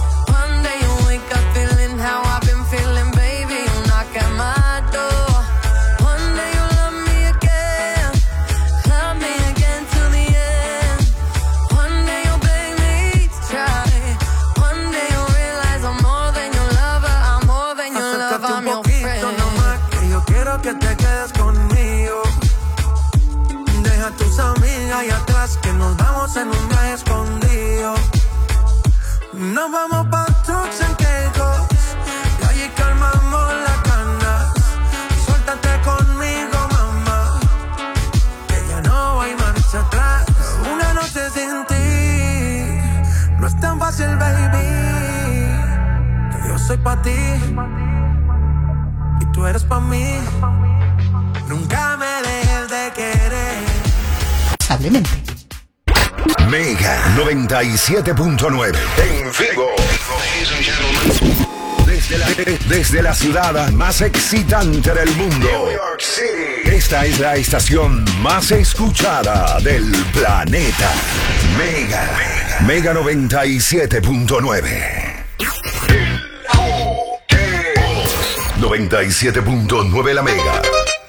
One day you'll wake up feeling how I've been feeling, baby. You'll knock at my door. One day you'll love me again. Love me again till the end. One day you'll beg me to try. One day you'll realize I'm more than your lover. I'm more than your lover. I'm your friend. Nomás que yo quiero que te quedes conmigo. Deja tus amigas ahí atrás que nos vamos en un viaje escondido. Nos vamos pa' trucks en Caicos y allí calmamos las ganas. Suéltate conmigo, mamá, que ya no hay marcha atrás. Una noche sin ti no es tan fácil, baby, que yo soy pa' ti y tú eres pa' mí. Nunca me dejes de querer. Hablemente. Mega noventa y siete punto nueve en vivo. Desde la, desde la ciudad más excitante del mundo, New York City. Esta es la estación más escuchada del planeta. Mega, Mega noventa y siete punto nueve. noventa y siete punto nueve La Mega.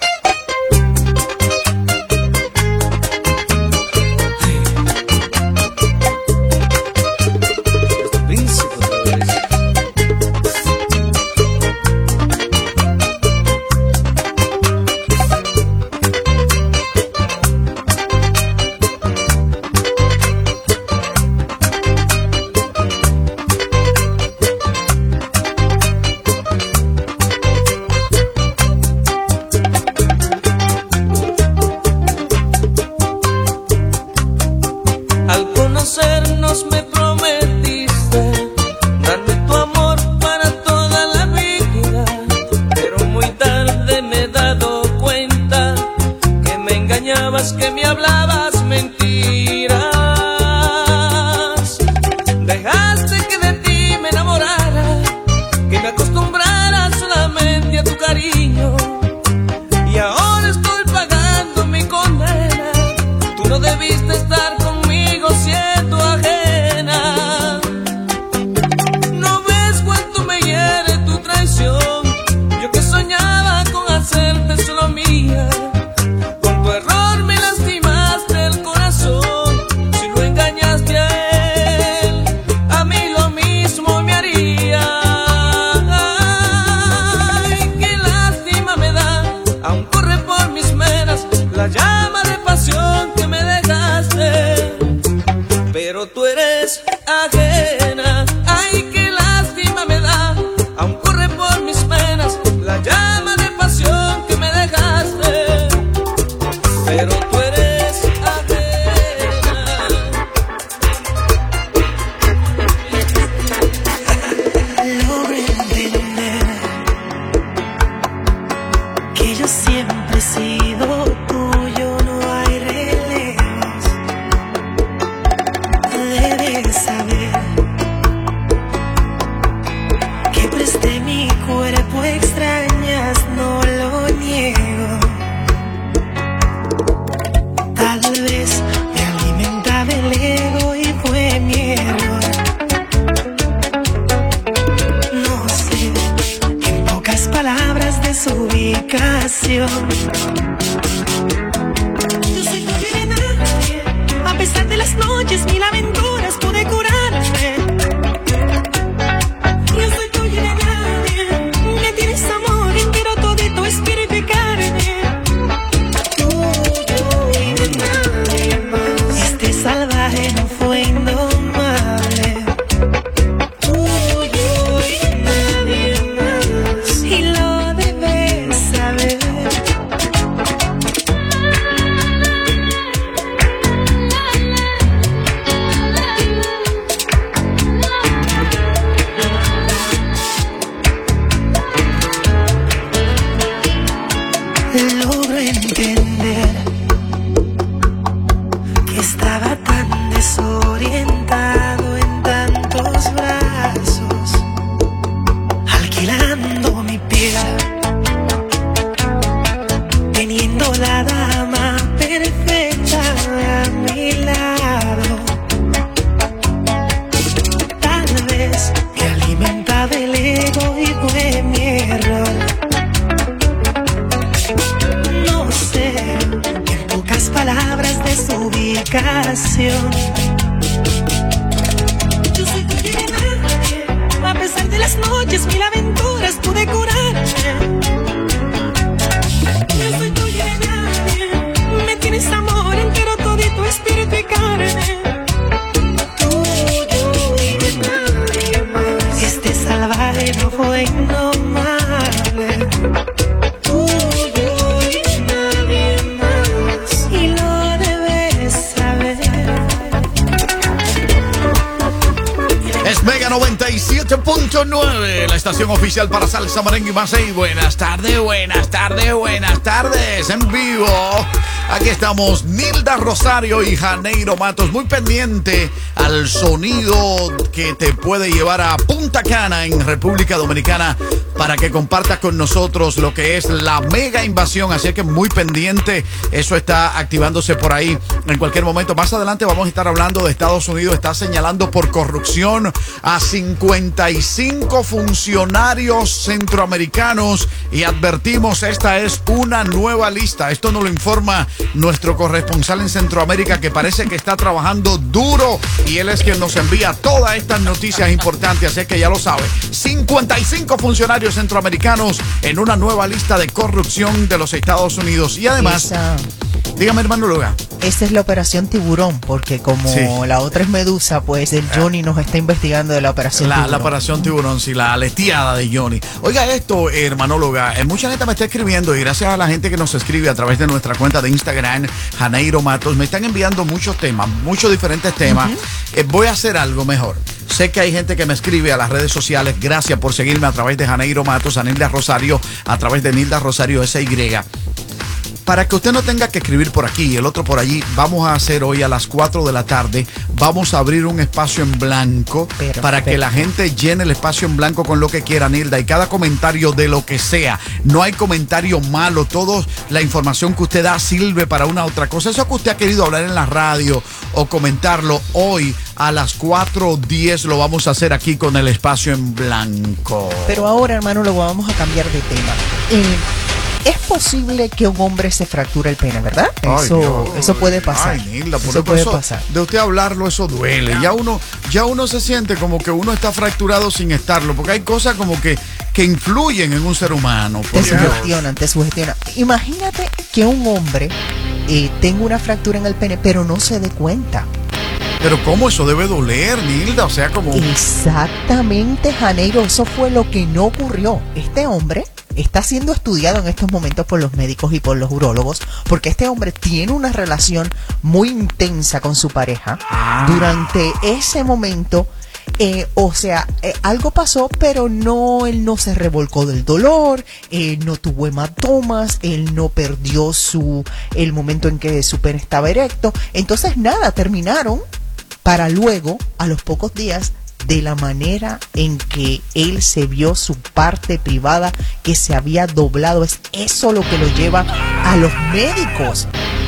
Que me hablabas mentiras, dejaste que de ti me enamorara, que me acostumbrara solamente a tu cariño, y ahora estoy pagando mi condena. Tú no debiste estar conmigo siendo ajena. No ves cuánto me hiere tu traición, yo que soñaba con hacerte solo mía. La llama de pasión que me dejaste, pero tú eres ajena. Ay, qué lástima me da, aún corre por mis venas la llama de pasión que me dejaste, pero tú eres ajena. Logro entender que yo siempre he sido extrañas, no lo niego. Tal vez me alimentaba el ego y fue mi error. No sé, en pocas palabras, de su ubicación. Yo soy tuyo de nadie, a pesar de las noches, mil aventuras pude curarme. Yo soy tuyo de nadie. Tienes amor entero, todito espíritu y carne. Tuyo y de nadie más. Este salvaje no fue indomable. Tuyo y de nadie más. Y lo debes saber. Logro entender que estaba tan desorientado en tantos brazos, alquilando mi piel, teniendo la dama perfecta a mi lado. Tal vez me alimentaba el ego y fue mi error. En pocas palabras, de su ubicación. Yo soy tuyo de nadie, a pesar de las noches, mil aventuras pude curarme. Yo soy tuyo de nadie, me tienes amor entero, todito espíritu y carne. Tuyo y de nadie más. Este salvaje no fue indomable. Es Mega noventa y siete punto nueve, la estación oficial para salsa, merengue y más. Y buenas tardes, buenas tardes, buenas tardes, en vivo Aquí estamos, Nilda Rosario y Janeiro Matos, muy pendiente al sonido que te puede llevar a Punta Cana en República Dominicana para que compartas con nosotros lo que es la mega invasión. Así que muy pendiente, eso está activándose por ahí en cualquier momento. Más adelante vamos a estar hablando de Estados Unidos. Está señalando por corrupción a cincuenta y cinco funcionarios centroamericanos y advertimos, esta es una nueva lista. Esto nos lo informa nuestro corresponsal en Centroamérica, que parece que está trabajando duro y él es quien nos envía todas estas noticias importantes, así que ya lo sabe. cincuenta y cinco funcionarios centroamericanos en una nueva lista de corrupción de los Estados Unidos. Y además, Esa, dígame, hermano Luga. esa es la operación Tiburón, porque como Sí. la otra es Medusa, pues el Johnny nos está investigando de la operación La, Tiburón. la operación Tiburón, sí, la aleteada de Johnny. Oiga esto, hermanóloga, eh, mucha gente me está escribiendo y gracias a la gente que nos escribe a través de nuestra cuenta de Instagram, Janeiro Matos, me están enviando muchos temas, muchos diferentes temas. Uh-huh. eh, voy a hacer algo mejor. Sé que hay gente que me escribe a las redes sociales. Gracias por seguirme a través de Janeiro Matos, a Nilda Rosario, a través de Nilda Rosario S Y. Para que usted no tenga que escribir por aquí y el otro por allí, vamos a hacer hoy a las cuatro de la tarde, vamos a abrir un espacio en blanco. Perfecto. Para que la gente llene el espacio en blanco con lo que quiera, Nilda, y cada comentario de lo que sea. No hay comentario malo, toda la información que usted da sirve para una otra cosa. Eso que usted ha querido hablar en la radio o comentarlo hoy a las cuatro diez lo vamos a hacer aquí con el espacio en blanco. Pero ahora, hermano, luego vamos a cambiar de tema. Eh, Es posible que un hombre se fracture el pene, ¿verdad? Ay, eso, Dios. eso puede pasar. Ay, Nilda, por eso puede eso, pasar. De usted hablarlo, eso duele. Ya uno, ya uno se siente como que uno está fracturado sin estarlo, porque hay cosas como que, que influyen en un ser humano. Te sugestionan, te sugestionan. Imagínate que un hombre eh, tenga una fractura en el pene, pero no se dé cuenta. Pero ¿cómo eso debe doler, Nilda? O sea, como... Exactamente, Janeiro, eso fue lo que no ocurrió. Este hombre está siendo estudiado en estos momentos por los médicos y por los urólogos, porque este hombre tiene una relación muy intensa con su pareja. Ah. Durante ese momento, eh, o sea, eh, algo pasó, pero no, él no se revolcó del dolor, él no tuvo hematomas, él no perdió su el momento en que su pene estaba erecto. Entonces, nada, terminaron para luego, a los pocos días, de la manera en que él se vio su parte privada que se había doblado. Es eso lo que lo lleva a los médicos.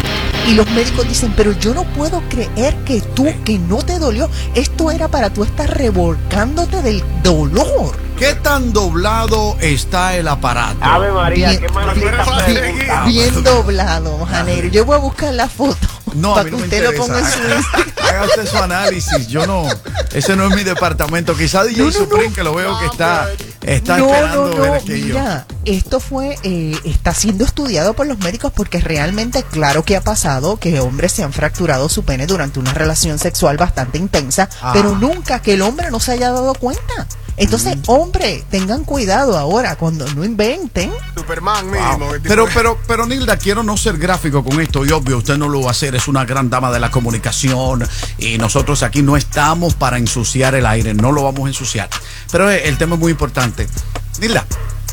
Y los médicos dicen, pero yo no puedo creer que tú, que no te dolió. Esto era para tú estar revolcándote del dolor. ¿Qué tan doblado está el aparato? Ave María, bien, qué mala bien, bien, bien doblado, Janeiro. Yo voy a buscar la foto. No, para a mí no que me usted interesa. lo ponga en su Instagram. Haga usted su análisis. Yo no, ese no es mi departamento. Quizá D J no, no, Supreme, no. que lo veo que está, está no, esperando no, no, ver aquello. Mira, esto fue, eh, está siendo estudiado por los médicos porque realmente, claro que ha pasado que hombres se han fracturado su pene durante una relación sexual bastante intensa, ah. pero nunca que el hombre no se haya dado cuenta. Entonces, mm. hombre, tengan cuidado ahora cuando no inventen. Superman mismo. Wow. Pero, pero, pero, Nilda, quiero no ser gráfico con esto y obvio, usted no lo va a hacer, es una gran dama de la comunicación y nosotros aquí no estamos para ensuciar el aire, no lo vamos a ensuciar. Pero el tema es muy importante. Nilda,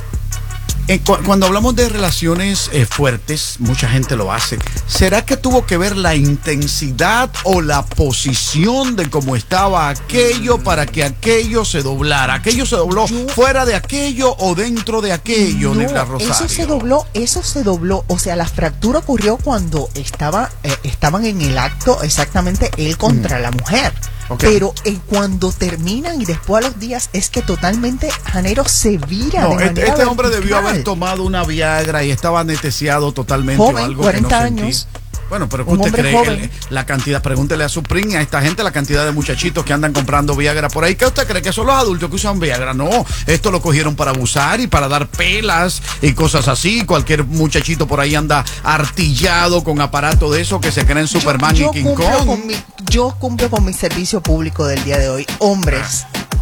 Eh, cu- cuando hablamos de relaciones eh, fuertes, mucha gente lo hace. ¿Será que tuvo que ver la intensidad o la posición de cómo estaba aquello para que aquello se doblara? ¿Aquello se dobló fuera de aquello o dentro de aquello, No, Nilda Rosario? eso se dobló, eso se dobló. O sea, la fractura ocurrió cuando estaba, eh, estaban en el acto exactamente él contra mm. la mujer. Okay. Pero eh, cuando terminan y después a los días es que totalmente Janeiro se vira no, de manera este, este hombre vertical. debió haber tomado una Viagra y estaba anestesiado totalmente. Joven, o algo cuarenta que no años. sentí. Bueno, pero ¿qué Un usted hombre cree? joven. El- la cantidad, pregúntele a su prima, a esta gente, la cantidad de muchachitos que andan comprando Viagra por ahí. ¿Qué usted cree? ¿Que son los adultos que usan Viagra? No, esto lo cogieron para abusar y para dar pelas y cosas así. Cualquier muchachito por ahí anda artillado con aparato de eso que se creen Superman yo y King cumplo Kong. con mi, yo cumplo con mi servicio público del día de hoy. Hombres,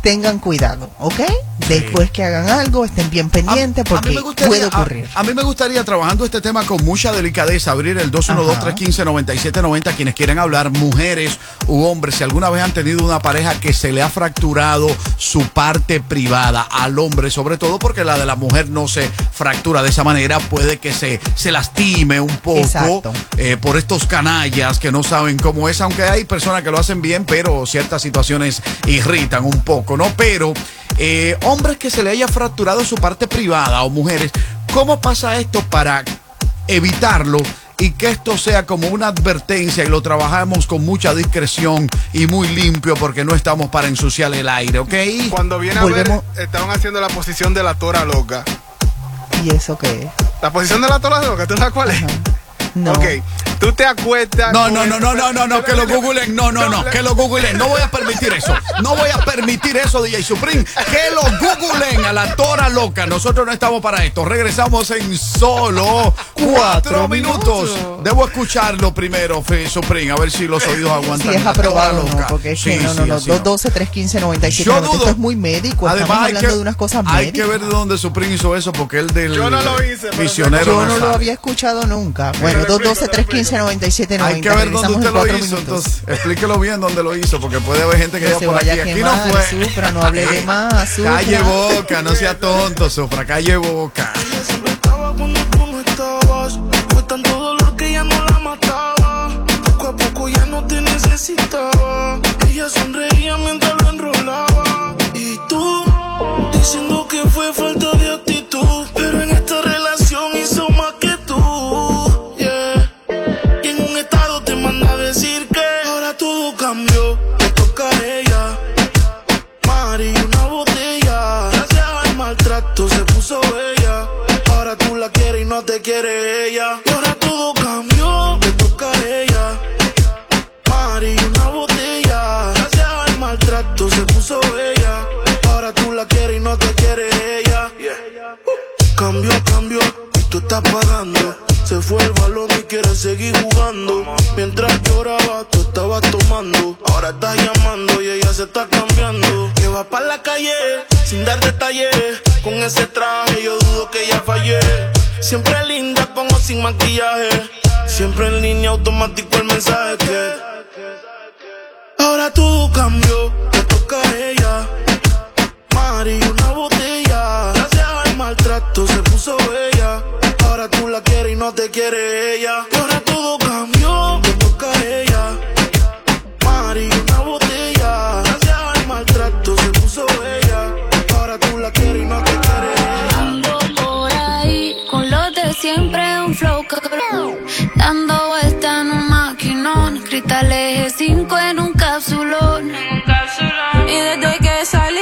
tengan cuidado, ¿ok? Después que hagan algo, estén bien pendientes A- a porque mí me gustaría- puede ocurrir. A, a mí me gustaría, trabajando este tema con mucha delicadeza, abrir el dos uno dos, tres uno cinco, nueve siete nueve cero. Quienes quieren hablar, mujeres u hombres, si alguna vez han tenido una pareja que se le ha fracturado su parte privada, al hombre sobre todo, porque la de la mujer no se fractura de esa manera, puede que se, se lastime un poco eh, por estos canallas que no saben cómo es, aunque hay personas que lo hacen bien, pero ciertas situaciones irritan un poco, ¿no? Pero eh, hombres que se le haya fracturado su parte privada o mujeres, ¿cómo pasa esto para evitarlo y que esto sea como una advertencia y lo trabajamos con mucha discreción y muy limpio porque no estamos para ensuciar el aire, ¿ok? Cuando viene a ver, estaban haciendo la posición de la tora loca. ¿Y eso qué es? La posición de la tora loca, ¿tú sabes cuál es? No. Ok, tú te acuestas. No, no, no, no, no, no, no, que lo googlen, no, no, no, que lo googlen, no voy a permitir eso, no voy a permitir eso, D J Supreme, que lo googlen a la tora loca, nosotros no estamos para esto, regresamos en solo cuatro minutos, debo escucharlo primero, Fe Supreme, a ver si los oídos aguantan. Si es la tora aprobado o no, loca. porque es Sí, que no, no, sí, no, así dos doce, tres quince, noventa y siete. Yo dudo. Esto es muy médico, Además, estamos hay hablando que, de unas cosas hay médicas. que ver de dónde Supreme hizo eso, porque él del Yo no lo hice, pero misionero Yo no no lo sabe. había escuchado nunca. Bueno, dos doce, tres quince, noventa y siete, noventa. Hay que ver dónde Regresamos usted en lo cuatro hizo, minutos. entonces explíquelo bien dónde lo hizo, porque puede haber gente que Que vaya se por vaya aquí. a Aquí quemar, no fue. Supra, no hable de más, Supra. Calle boca, no sea tonto, Supra, calle boca. Estaba cuando tú no estabas. Fue tanto dolor que ya no la mataba. Poco a poco ya no te necesitaba. Ella sonreía mientras lo enrolaba. Y tú, diciendo que fue falta de actitud. Pero en esta relación hizo más que tú. Yeah. Y en un estado te manda a decir que ahora todo cambió. Le toca a ella. Mari, una botella. Gracias al maltrato se puso bella. Ahora tú la quieres y no te quiere ella. Y ahora todo cambió, le toca a ella. Mari, una botella. Gracias al maltrato se puso bella. Ahora tú la quieres y no te quiere ella. Cambió, cambió, y tú estás pagando. Se fue el balón y quiere seguir jugando. Mientras lloraba, tú estabas tomando. Ahora estás llamando y ella se está cambiando. Que va pa' la calle, sin dar detalles. Con ese traje yo dudo que ella fallé. Siempre linda como sin maquillaje. Siempre en línea automático el mensaje que ahora todo cambió, le toca a ella. Mari, una botella. Gracias al maltrato se puso bella. Ahora tú la quieres y no te quiere ella. Y ahora todo cambió, le toca a ella. Mari, una botella. Gracias al maltrato se puso bella. Ahora tú la quieres y no te quiere ella. Ando por ahí con los de siempre, un flow cabrón. Dando vuelta en un maquinón. Cristales G cinco en un capsulón. Y desde que salí,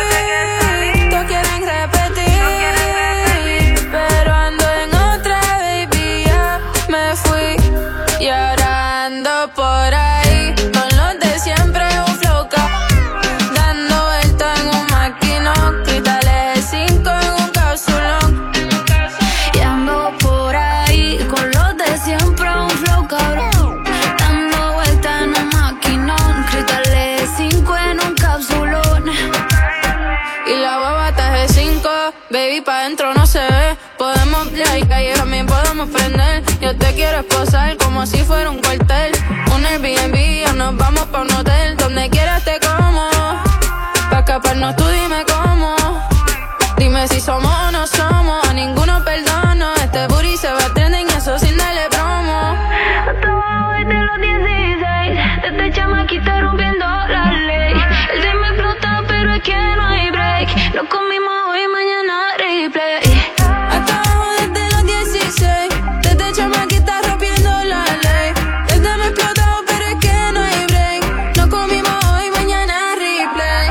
todos quieren repetir. Pero ando en otra, baby, ya me fui. Y ahora ando por ahí con los de siempre, un flow cabrón. Dando vuelta en un maquinón. Cristales G cinco en un capsulón. Y ando por ahí con los de siempre, un flow cabrón. Dando vuelta en un maquinón. Cristales G cinco en un capsulón. Y la baba está G cinco, baby, pa' dentro no se ve. Podemos ir ahí, calle, también podemos prender. Yo te quiero esposar como si fuera un cuartel. Un Airbnb o nos vamos pa' un hotel. Donde quieras te como. Pa' escaparnos tú dime cómo. Dime si somos o no somos. A ninguno perdono. Este booty se va a trending y eso sin darle promo. Hasta abajo desde los dieciséis. Desde chamaquita rompiendo la ley. El día me explota pero es que no hay break. Lo comimos hoy, mañana replay. Hasta abajo desde los dieciséis. Desde chamaquita rompiendo la ley. El día me explota pero es que no hay break. Lo comimos hoy, mañana replay.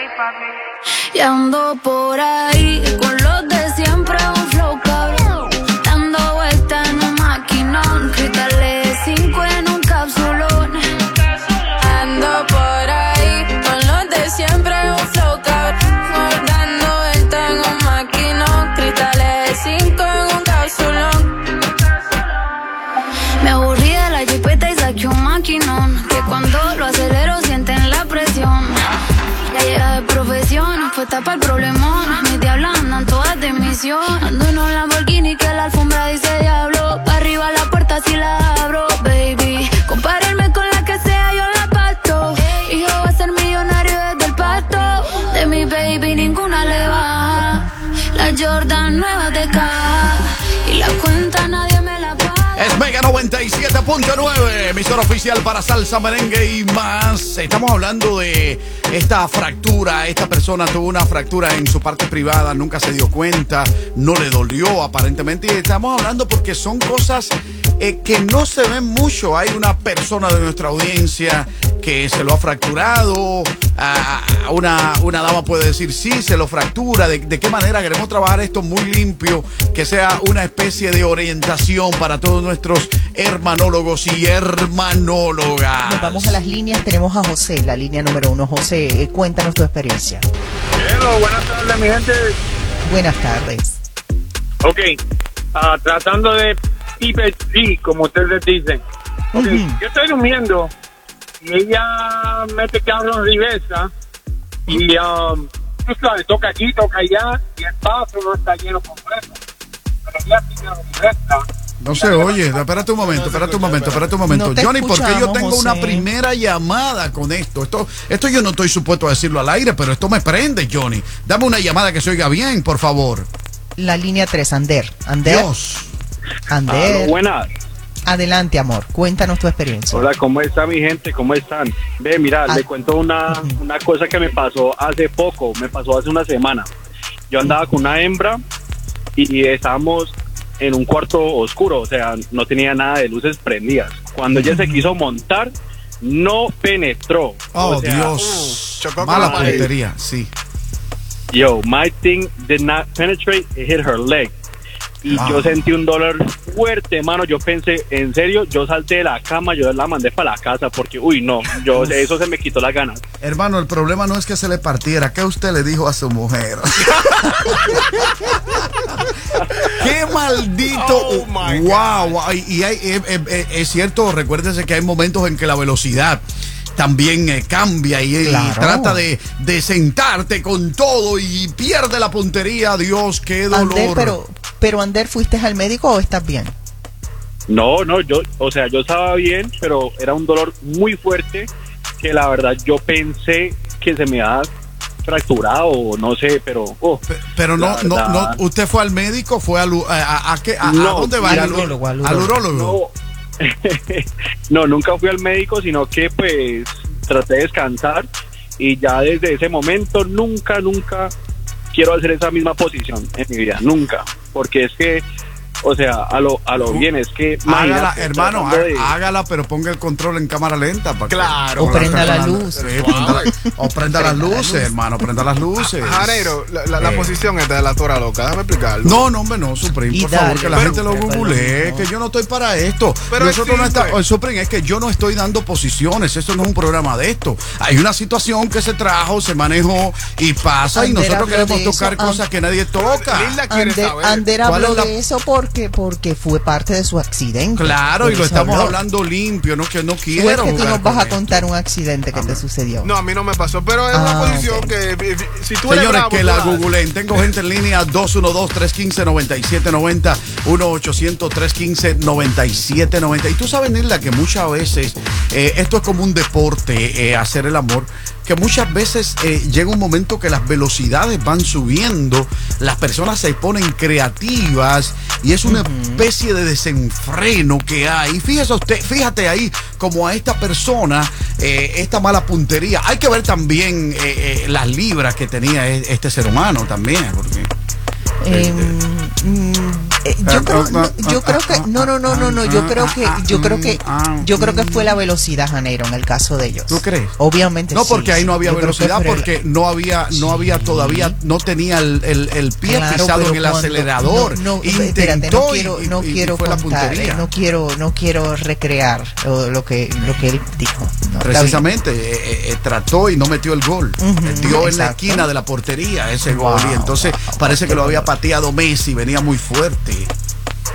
Y ando por ahí con los de siempre, un flow cabrón. Dando vuelta en un maquinón. Cristales cinco en un capsulón. Ando por ahí con los de siempre, un flow cabrón. Dando vuelta en un maquinón. Cristales cinco en un capsulón. Me aburrí de la jipeta y saqué un maquinón. Que cuando lo acelero sienten la presión. Ya llega de profundo. profesión, puesta para el problemón. Mis diablas andan todas de misión. Ando en un Lamborghini que la alfombra dice diablo. Pa' arriba la puerta si la abro, baby. Compárenme con la que sea, yo la parto. Hijo va a ser millonario desde el pasto. De mi baby ninguna le baja. La Jordan nueva de caja. Y la cuenta nadie me la paga. Es Mega noventa y siete punto nueve, emisora oficial para salsa, merengue y más. Estamos hablando de esta fractura. Esta persona tuvo una fractura en su parte privada, nunca se dio cuenta, no le dolió aparentemente. Y estamos hablando porque son cosas eh, que no se ven mucho. Hay una persona de nuestra audiencia que se lo ha fracturado. A una, una dama puede decir sí, se lo fractura. ¿De, de qué manera queremos trabajar esto muy limpio? Que sea una especie de orientación para todos nuestros hermanólogos y hermanólogas. Nos vamos a las líneas. Tenemos a José, la línea número uno. José, eh, cuéntanos tu experiencia. Hello, buenas tardes, mi gente. Buenas tardes. Ok, uh, tratando de keep it G, como ustedes dicen. Okay, uh-huh. Yo estoy durmiendo y ella mete carro en reversa y um, tú sabes, toca aquí, toca allá y el paso no está lleno completo. Pero ella sigue en reversa. No se oye, espérate un momento, espérate un momento, espérate un momento. No Johnny, ¿por qué yo tengo José? Una primera llamada con esto? Esto esto yo no estoy supuesto a decirlo al aire, pero esto me prende, Johnny. Dame una llamada que se oiga bien, por favor. La línea tres, Ander. Ander. Dios. Ander. Ah, buenas. Adelante, amor. Cuéntanos tu experiencia. Hola, ¿cómo está mi gente? ¿Cómo están? Ve, mira, ah. le cuento una, una cosa que me pasó hace poco. Me pasó hace una semana. Yo andaba con una hembra y estábamos en un cuarto oscuro, o sea, no tenía nada de luces prendidas. Cuando ella se quiso montar, no penetró. Oh, o sea, Dios. Uh, mala puntería, sí. Yo, my thing did not penetrate, it hit her leg. Y wow. Yo sentí un dolor fuerte, mano. Yo pensé, en serio, yo salté de la cama, yo la mandé para la casa porque, uy, no, yo eso se me quitó las ganas. Hermano, el problema no es que se le partiera. ¿Qué usted le dijo a su mujer? ¡Qué maldito! Oh, my wow, wow. Y, y hay, eh, eh, es cierto, recuérdense que hay momentos en que la velocidad también eh, cambia y, claro. y trata de, de sentarte con todo y pierde la puntería. Dios, qué dolor. Ander, pero, pero Ander, ¿fuiste al médico o estás bien? No, no, yo, o sea, yo estaba bien, pero era un dolor muy fuerte que la verdad yo pensé que se me había fracturado o no sé, pero oh, pero no, no, no, usted fue al médico, fue al, a, a, a, a, no, ¿a dónde va? Al urólogo, al urólogo. Al urólogo. No. No, nunca fui al médico, sino que pues traté de descansar y ya desde ese momento nunca, nunca quiero hacer esa misma posición en mi vida, nunca, porque es que, o sea, a lo, a lo bien es que hágala, hermano, hágala, de... hágala, pero ponga el control en cámara lenta para claro, que, o prenda la luz, sí, prenda la, o prenda las luces, hermano, prenda las luces. Janeiro, la, la, la eh. posición esta de la tora loca, déjame explicarlo. No, no, hombre, no, Supreme, por dale, favor, que la pero, gente lo googlee, que yo no estoy para esto. Pero nosotros no estamos, Supreme, es que yo no estoy dando posiciones, esto no es un programa de esto. Hay una situación que se trajo, se manejó y pasa Ander, y nosotros queremos tocar eso, cosas que nadie toca. Ander, Ander habló de eso por Porque, porque fue parte de su accidente. Claro, y lo estamos habló. hablando limpio, no que no quiero. Es que tú nos vas a contar un accidente que a te sucedió. No, a mí no me pasó, pero es ah, una posición okay. que si tú Señores, bravo, que la googleen. Tengo gente en línea dos uno dos, tres uno cinco, nueve siete nueve cero, uno ochocientos, tres uno cinco, nueve siete nueve cero. Y tú sabes, Nilda, que muchas veces eh, esto es como un deporte, eh, hacer el amor, que muchas veces eh, llega un momento que las velocidades van subiendo, las personas se ponen creativas y es una uh-huh. especie de desenfreno que hay. Fíjese usted, fíjate ahí como a esta persona, eh, esta mala puntería. Hay que ver también eh, eh, las libras que tenía este ser humano también, porque... Eh, mm, eh, yo creo, no, yo creo que no no no no no yo creo que yo creo que yo creo que fue la velocidad, Janeiro, en el caso de ellos. ¿Tú crees? Obviamente no, sí, porque ahí no había yo velocidad, porque el... no había no había todavía no tenía el, el, el pie claro, pisado en el cuando, acelerador. No, no espérate, no quiero y, no y, quiero y contar, eh, no quiero no quiero recrear lo que lo que él dijo. No, precisamente eh, eh, trató y no metió el gol. Uh-huh, dio exacto. en la esquina de la portería ese wow, gol y entonces wow, parece wow, que lo había pateado Messi, venía muy fuerte.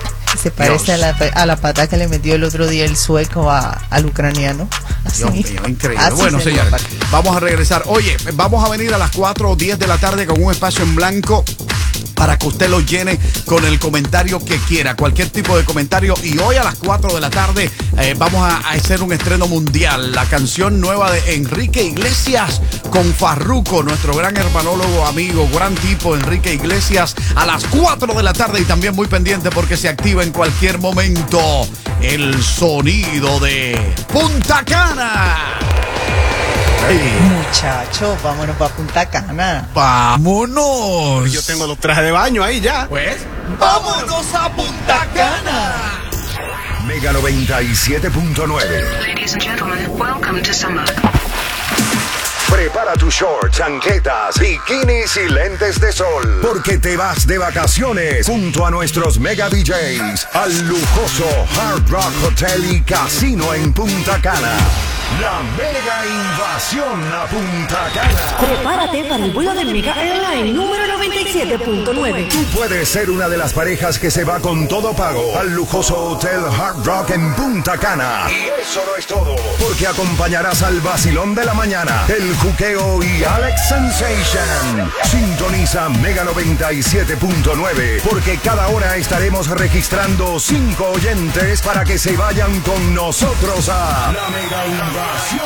se parece a la, a la pata que le metió el otro día el sueco a, al ucraniano. Así, Dios mío, increíble. así Bueno, se señores, nota. vamos a regresar. Oye, vamos a venir a las cuatro o diez de la tarde con un espacio en blanco para que usted lo llene con el comentario que quiera, cualquier tipo de comentario. Y hoy a las cuatro de la tarde eh, vamos a, a hacer un estreno mundial, la canción nueva de Enrique Iglesias con Farruko, nuestro gran hermanólogo, amigo, gran tipo Enrique Iglesias, a las cuatro de la tarde. Y también muy pendiente porque se activa en cualquier momento el sonido de Punta Cana. Hey. Muchachos, vámonos para Punta Cana. ¡Vámonos! Yo tengo los trajes de baño ahí ya. Pues, ¡vámonos a Punta Cana! Mega noventa y siete punto nueve. Ladies and gentlemen, welcome to summer. Prepara tus shorts, chanquetas, bikinis y lentes de sol, porque te vas de vacaciones junto a nuestros mega D Js al lujoso Hard Rock Hotel y Casino en Punta Cana. La mega invasión a Punta Cana. Prepárate para el vuelo de Mega Airline número noventa y siete punto nueve. Tú puedes ser una de las parejas que se va con todo pago al lujoso Hotel Hard Rock en Punta Cana. Y eso no es todo, porque acompañarás al vacilón de la mañana, el juqueo y Alex Sensation. Sintoniza Mega noventa y siete punto nueve, porque cada hora estaremos registrando cinco oyentes para que se vayan con nosotros a la Mega Invasión.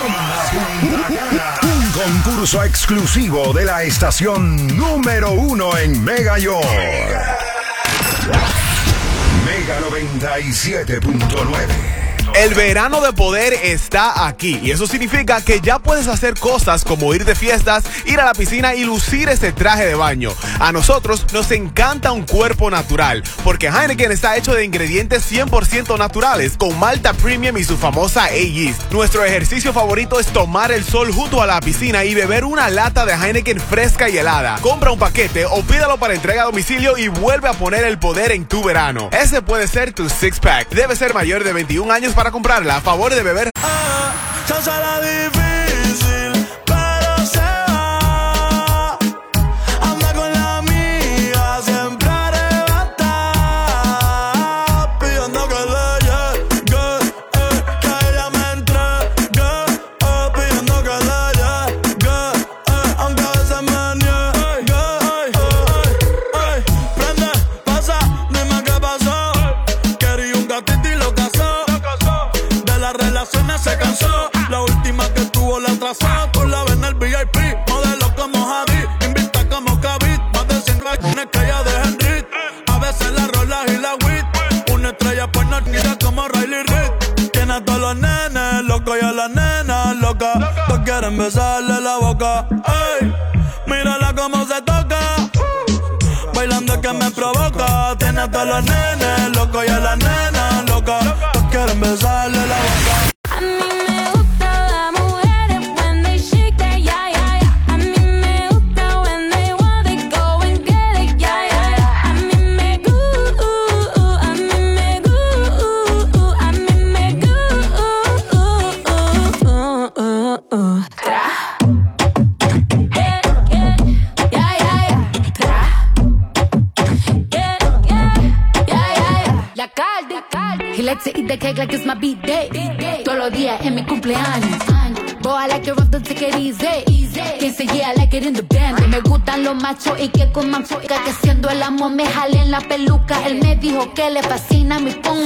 Un concurso exclusivo de la estación número uno en Mega York. Mega noventa y siete punto nueve. El verano de poder está aquí y eso significa que ya puedes hacer cosas como ir de fiestas, ir a la piscina y lucir ese traje de baño. A nosotros nos encanta un cuerpo natural porque Heineken está hecho de ingredientes cien por ciento naturales con malta premium y su famosa A-Yeast. Nuestro ejercicio favorito es tomar el sol junto a la piscina y beber una lata de Heineken fresca y helada. Compra un paquete o pídalo para entrega a domicilio y vuelve a poner el poder en tu verano. Ese puede ser tu six pack. Debe ser mayor de veintiún años para comprarla. A favor de beber. Ah, se hace la difícil, pero se va. Anda con la amiga, siempre arrebata, pidiendo que le llegue, eh, que ella me entregue, eh, pidiendo que le llegue, eh, aunque a veces me niegue. Ey, ey, ey, prende, pasa, dime qué pasó. Quería un gatito y lo casó. Las relaciones se cansó. La última que tuvo la atrasó. Tú la ves en el V I P, modelo como Javi, invita como Kavit, más de cien rayones que ella deja en Rit. A veces la rola y la wit. Una estrella pues no tira como Riley Reid. Tiene a todos los nenes locos y a las nenas locas. Todos quieren besarle la boca. Ey, mírala como se toca. Bailando que me provoca. Tiene a todos los nenes locos y a las nenas locas. Todos quieren besarle la boca. A mí me gusta las mujeres when they shake that, yeah, yeah, yeah. A mí me gusta when they want, they go and get it, yeah, yeah, yeah. A mí me gusta, a mí me gusta, a mí me gusta. Tra. Yeah, yeah, yeah, yeah, yeah. Tra. Yeah, yeah, yeah, yeah, yeah. La Cardi, Cardi. He likes to eat the cake like it's my B-day. Todos los días en mi cumpleaños. Boy, I like it rough, don't take it easy. Quien se yeah, I like it in the band. Me gustan los machos y que con manfuca. Que siendo el amo me jale en la peluca. Él me dijo que le fascina mi pon.